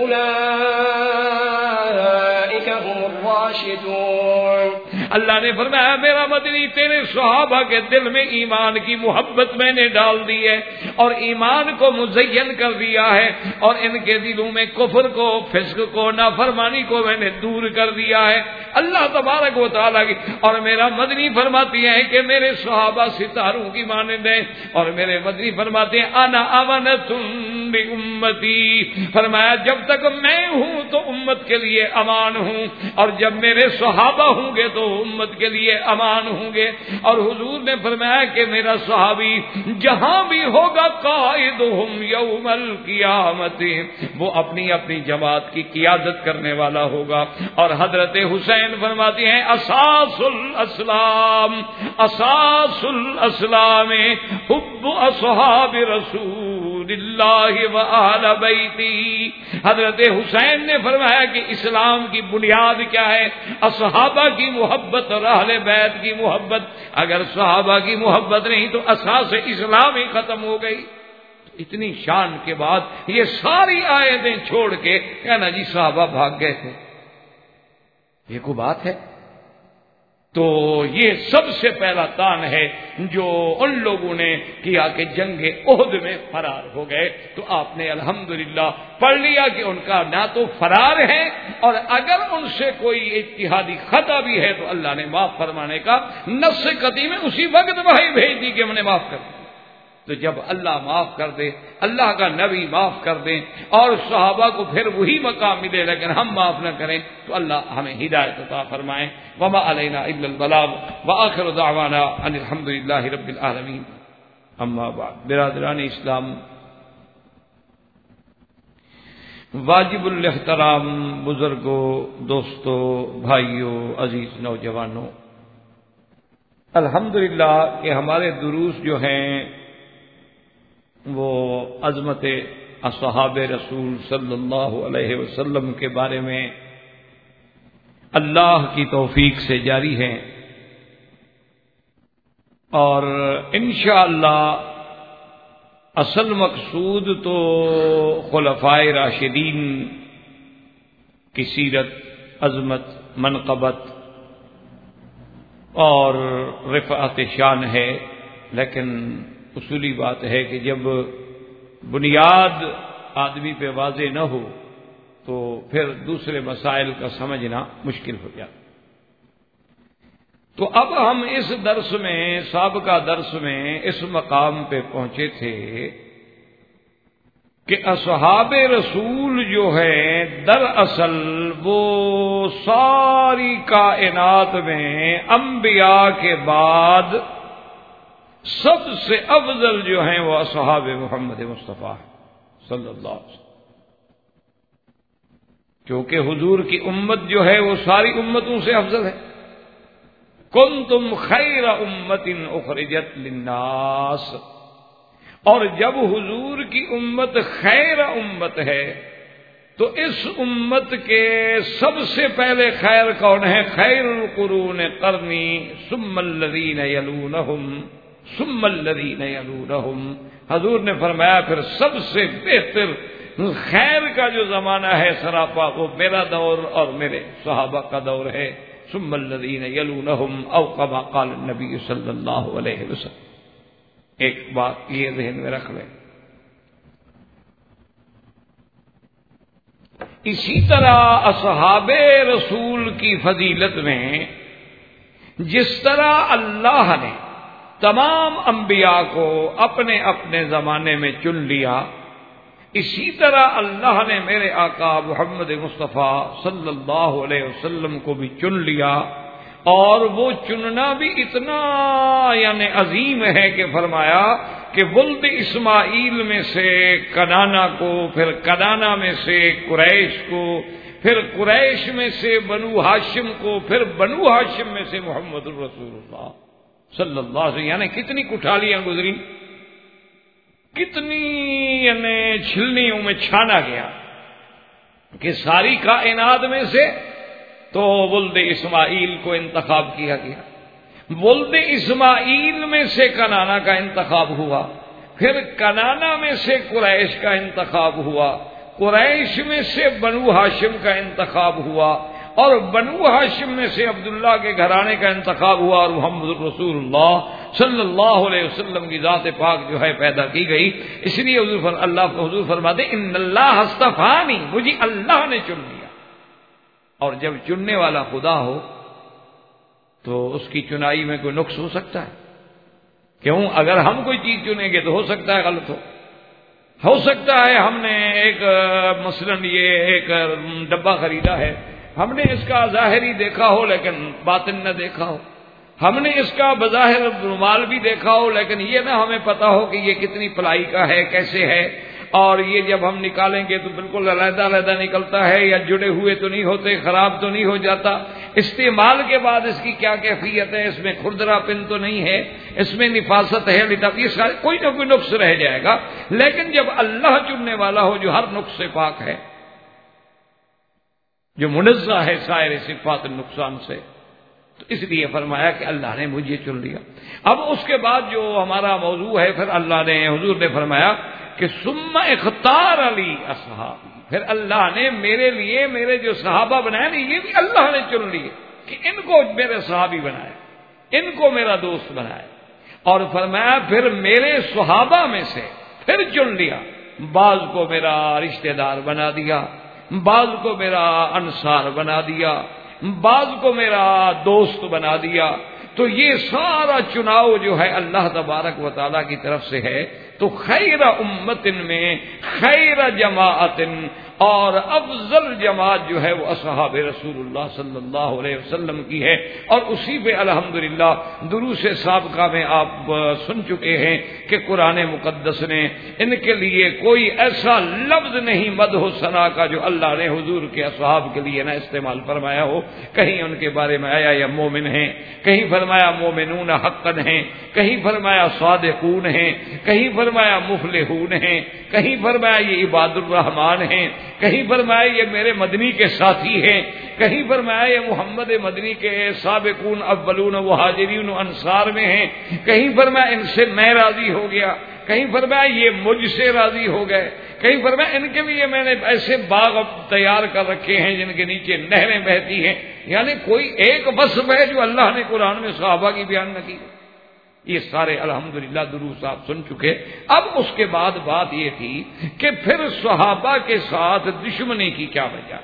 أُولَئِكَ هُمُ الرَّاشِدُونَ۔ اللہ نے فرمایا میرا مدنی تیرے صحابہ کے دل میں ایمان کی محبت میں نے ڈال دی ہے اور ایمان کو مزین کر دیا ہے، اور ان کے دلوں میں کفر کو، فسق کو، نافرمانی کو میں نے دور کر دیا ہے، اللہ تبارک و تعالیٰ کی۔ اور میرا مدنی فرماتی ہے کہ میرے صحابہ ستاروں کی مانند ہیں، اور میرے مدنی فرماتے ہیں انا امنۃ بامتی، فرمایا جب تک میں ہوں تو امت کے لیے امان ہوں، اور جب میرے صحابہ ہوں گے تو امت کے لیے امان ہوں گے۔ اور حضور نے فرمایا کہ میرا صحابی جہاں بھی ہوگا قائدہم یوم القیامت، وہ اپنی اپنی جماعت کی قیادت کرنے والا ہوگا۔ اور حضرت حسین فرماتی ہیں اساس الاسلام، اساس الاسلام حب اصحاب رسول اللہ و اہل بیتی۔ حضرت حسین نے فرمایا کہ اسلام کی بنیاد کیا ہے؟ صحابہ کی محبت اور اہل بیت کی محبت۔ اگر صحابہ کی محبت نہیں تو اساس اسلام ہی ختم ہو گئی۔ اتنی شان کے بعد یہ ساری آیتیں چھوڑ کے کہنا جی صحابہ بھاگ گئے تھے، یہ کوئی بات ہے؟ تو یہ سب سے پہلا تان ہے جو ان لوگوں نے کیا کہ جنگ احد میں فرار ہو گئے۔ تو آپ نے الحمدللہ پڑھ لیا کہ ان کا نہ تو فرار ہے، اور اگر ان سے کوئی اجتہادی خطا بھی ہے تو اللہ نے معاف فرمانے کا نص قطعی میں اسی وقت وحی بھیج دی کہ ہم نے معاف کر دیا۔ تو جب اللہ معاف کر دے، اللہ کا نبی معاف کر دیں، اور صحابہ کو پھر وہی مقام ملے لیکن ہم معاف نہ کریں، تو اللہ ہمیں ہدایت عطا فرمائیں۔ وما علینا الا البلاغ وآخر دعوانا ان الحمد للہ رب العالمین۔ اما بعد، برادران اسلام، واجب الاحترام بزرگوں، دوستوں، بھائیوں، عزیز نوجوانوں، الحمدللہ کہ ہمارے دروس جو ہیں وہ عظمت اصحاب رسول صلی اللہ علیہ وسلم کے بارے میں اللہ کی توفیق سے جاری ہیں، اور انشاءاللہ اصل مقصود تو خلفائے راشدین کی سیرت، عظمت، منقبت اور رفعت شان ہے، لیکن اصولی بات ہے کہ جب بنیاد آدمی پہ واضح نہ ہو تو پھر دوسرے مسائل کا سمجھنا مشکل ہو جاتا۔ تو اب ہم اس درس میں، سابقہ درس میں اس مقام پہ پہنچے تھے کہ اصحاب رسول جو ہے دراصل وہ ساری کائنات میں انبیاء کے بعد سب سے افضل جو ہیں وہ اصحاب محمد مصطفیٰ صلی اللہ علیہ وسلم، کیونکہ حضور کی امت جو ہے وہ ساری امتوں سے افضل ہے۔ کنتم خیر امت اخرجت للناس، اور جب حضور کی امت خیر امت ہے تو اس امت کے سب سے پہلے خیر کون ہے؟ خیر القرون قرنی ثم الذین یلونہم ثم الذین یلونہم. حضور نے فرمایا پھر سب سے بہتر خیر کا جو زمانہ ہے سراپا وہ میرا دور اور میرے صحابہ کا دور ہے. ثم الذین یلونہم او کما قال النبی صلی اللہ علیہ وسلم. ایک بات یہ ذہن میں رکھ لیں. اسی طرح اصحاب رسول کی فضیلت میں جس طرح اللہ نے تمام انبیاء کو اپنے اپنے زمانے میں چن لیا، اسی طرح اللہ نے میرے آقا محمد مصطفیٰ صلی اللہ علیہ وسلم کو بھی چن لیا. اور وہ چننا بھی اتنا یعنی عظیم ہے کہ فرمایا کہ ولد اسماعیل میں سے کنانا کو، پھر کنانا میں سے قریش کو، پھر قریش میں سے بنو ہاشم کو، پھر بنو ہاشم میں سے محمد الرسول اللہ صلی اللہ علیہ وسلم. یعنی کتنی کٹھالیاں گزری، کتنی یعنی چھلنیوں میں چھانا گیا کہ ساری کائنات میں سے تو ولد اسماعیل کو انتخاب کیا گیا. ولد اسماعیل میں سے کنانا کا انتخاب ہوا، پھر کنانا میں سے قریش کا انتخاب ہوا، قریش میں سے بنو ہاشم کا انتخاب ہوا، اور بنو ہاشم میں سے عبداللہ کے گھرانے کا انتخاب ہوا، اور محمد رسول اللہ صلی اللہ علیہ وسلم کی ذات پاک جو ہے پیدا کی گئی. اس لیے حضور فرماتے ان اللہ اصطفانی، مجھے اللہ نے چن لیا. اور جب چننے والا خدا ہو تو اس کی چنائی میں کوئی نقص ہو سکتا ہے؟ کیوں؟ اگر ہم کوئی چیز چنیں گے تو ہو سکتا ہے غلط ہو سکتا ہے. ہم نے ایک مثلا یہ ایک ڈبہ خریدا ہے، ہم نے اس کا ظاہری دیکھا ہو لیکن باطن نہ دیکھا ہو. ہم نے اس کا بظاہر رومال بھی دیکھا ہو لیکن یہ نہ ہمیں پتا ہو کہ یہ کتنی پلائی کا ہے، کیسے ہے، اور یہ جب ہم نکالیں گے تو بالکل علیحدہ علیحدہ نکلتا ہے یا جڑے ہوئے تو نہیں ہوتے، خراب تو نہیں ہو جاتا، استعمال کے بعد اس کی کیا کیفیت ہے، اس میں کھردرا پن تو نہیں ہے، اس میں نفاست ہے، یہ سارے کوئی نہ کوئی نقص رہ جائے گا. لیکن جب اللہ چننے والا ہو جو ہر نقص سے پاک ہے، جو منزہ ہے سائر صفات النقصان سے، تو اس لیے فرمایا کہ اللہ نے مجھے چن لیا. اب اس کے بعد جو ہمارا موضوع ہے، پھر اللہ نے حضور نے فرمایا کہ ثم اختار علی اصحابی، پھر اللہ نے میرے لیے میرے جو صحابہ بنائے نا، یہ بھی اللہ نے چن لیے کہ ان کو میرے صحابی بنائے، ان کو میرا دوست بنائے. اور فرمایا پھر میرے صحابہ میں سے پھر چن لیا، بعض کو میرا رشتہ دار بنا دیا، بعض کو میرا انصار بنا دیا، بعض کو میرا دوست بنا دیا. تو یہ سارا چناؤ جو ہے اللہ تبارک و تعالیٰ کی طرف سے ہے. تو خیر امت میں خیر جماعت، اور افضل جماعت جو ہے وہ اصحاب رسول اللہ صلی اللہ علیہ وسلم کی ہے. اور اسی پہ الحمدللہ دروس سابقہ میں آپ سن چکے ہیں کہ قرآن مقدس نے ان کے لیے کوئی ایسا لفظ نہیں مدح و ثنا کا جو اللہ نے حضور کے اصحاب کے لیے نہ استعمال فرمایا ہو. کہیں ان کے بارے میں آیا یا مومن ہیں، کہیں فرمایا مومنون حقا ہیں، کہیں فرمایا صادقون ہیں، کہیں فرمایا مفلحون ہیں، کہیں فرمایا یہ عباد الرحمان ہیں، کہیں فرمایا یہ میرے مدنی کے ساتھی ہیں، کہیں فرمایا یہ محمد مدنی کے سابقون اولون مہاجرین و انصار میں ہیں، کہیں فرمایا ان سے میں راضی ہو گیا، کہیں فرمایا یہ مجھ سے راضی ہو گئے، کہیں فرمایا ان کے لیے میں نے ایسے باغ تیار کر رکھے ہیں جن کے نیچے نہریں بہتی ہیں. یعنی کوئی ایک وصف ہے جو اللہ نے قرآن میں صحابہ کی بیان نہ کی. یہ سارے الحمدللہ دروس آپ سن چکے. اب اس کے بعد بات یہ تھی کہ پھر صحابہ کے ساتھ دشمنی کی کیا وجہ.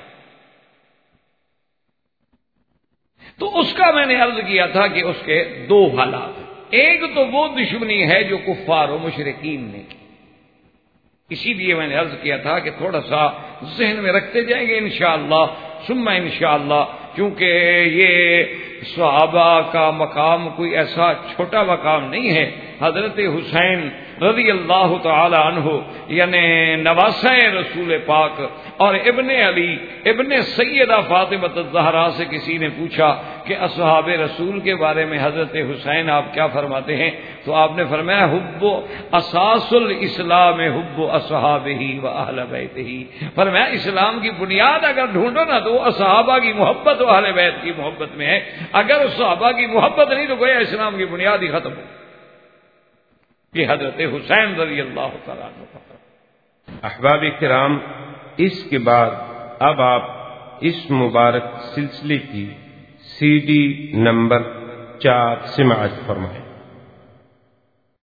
تو اس کا میں نے عرض کیا تھا کہ اس کے دو حالات ہیں. ایک تو وہ دشمنی ہے جو کفار و مشرکین نے کی، اسی لیے میں نے عرض کیا تھا کہ تھوڑا سا ذہن میں رکھتے جائیں گے انشاءاللہ ثم انشاءاللہ، کیونکہ یہ صحابہ کا مقام کوئی ایسا چھوٹا مقام نہیں ہے حضرت حسین رضی اللہ تعالی عنہ یعنی نواسہ رسول پاک اور ابن علی ابن سیدہ فاطمہ الزہرا سے کسی نے پوچھا کہ اصحاب رسول کے بارے میں حضرت حسین آپ کیا فرماتے ہیں؟ تو آپ نے فرمایا حب اساس الاسلام حب اصحابہ و اہل بیتہ، فرمایا اسلام کی بنیاد اگر ڈھونڈو نا تو صحابہ کی محبت و اہل بیت کی محبت میں ہے، اگر صحابہ کی محبت نہیں تو گویا اسلام کی بنیاد ہی ختم ہو۔ یہ حضرت حسین رضی اللہ تعالیٰ عنہ۔ احباب کرام، اس کے بعد اب آپ اس مبارک سلسلے کی CD نمبر 4 سماعت فرمائیں۔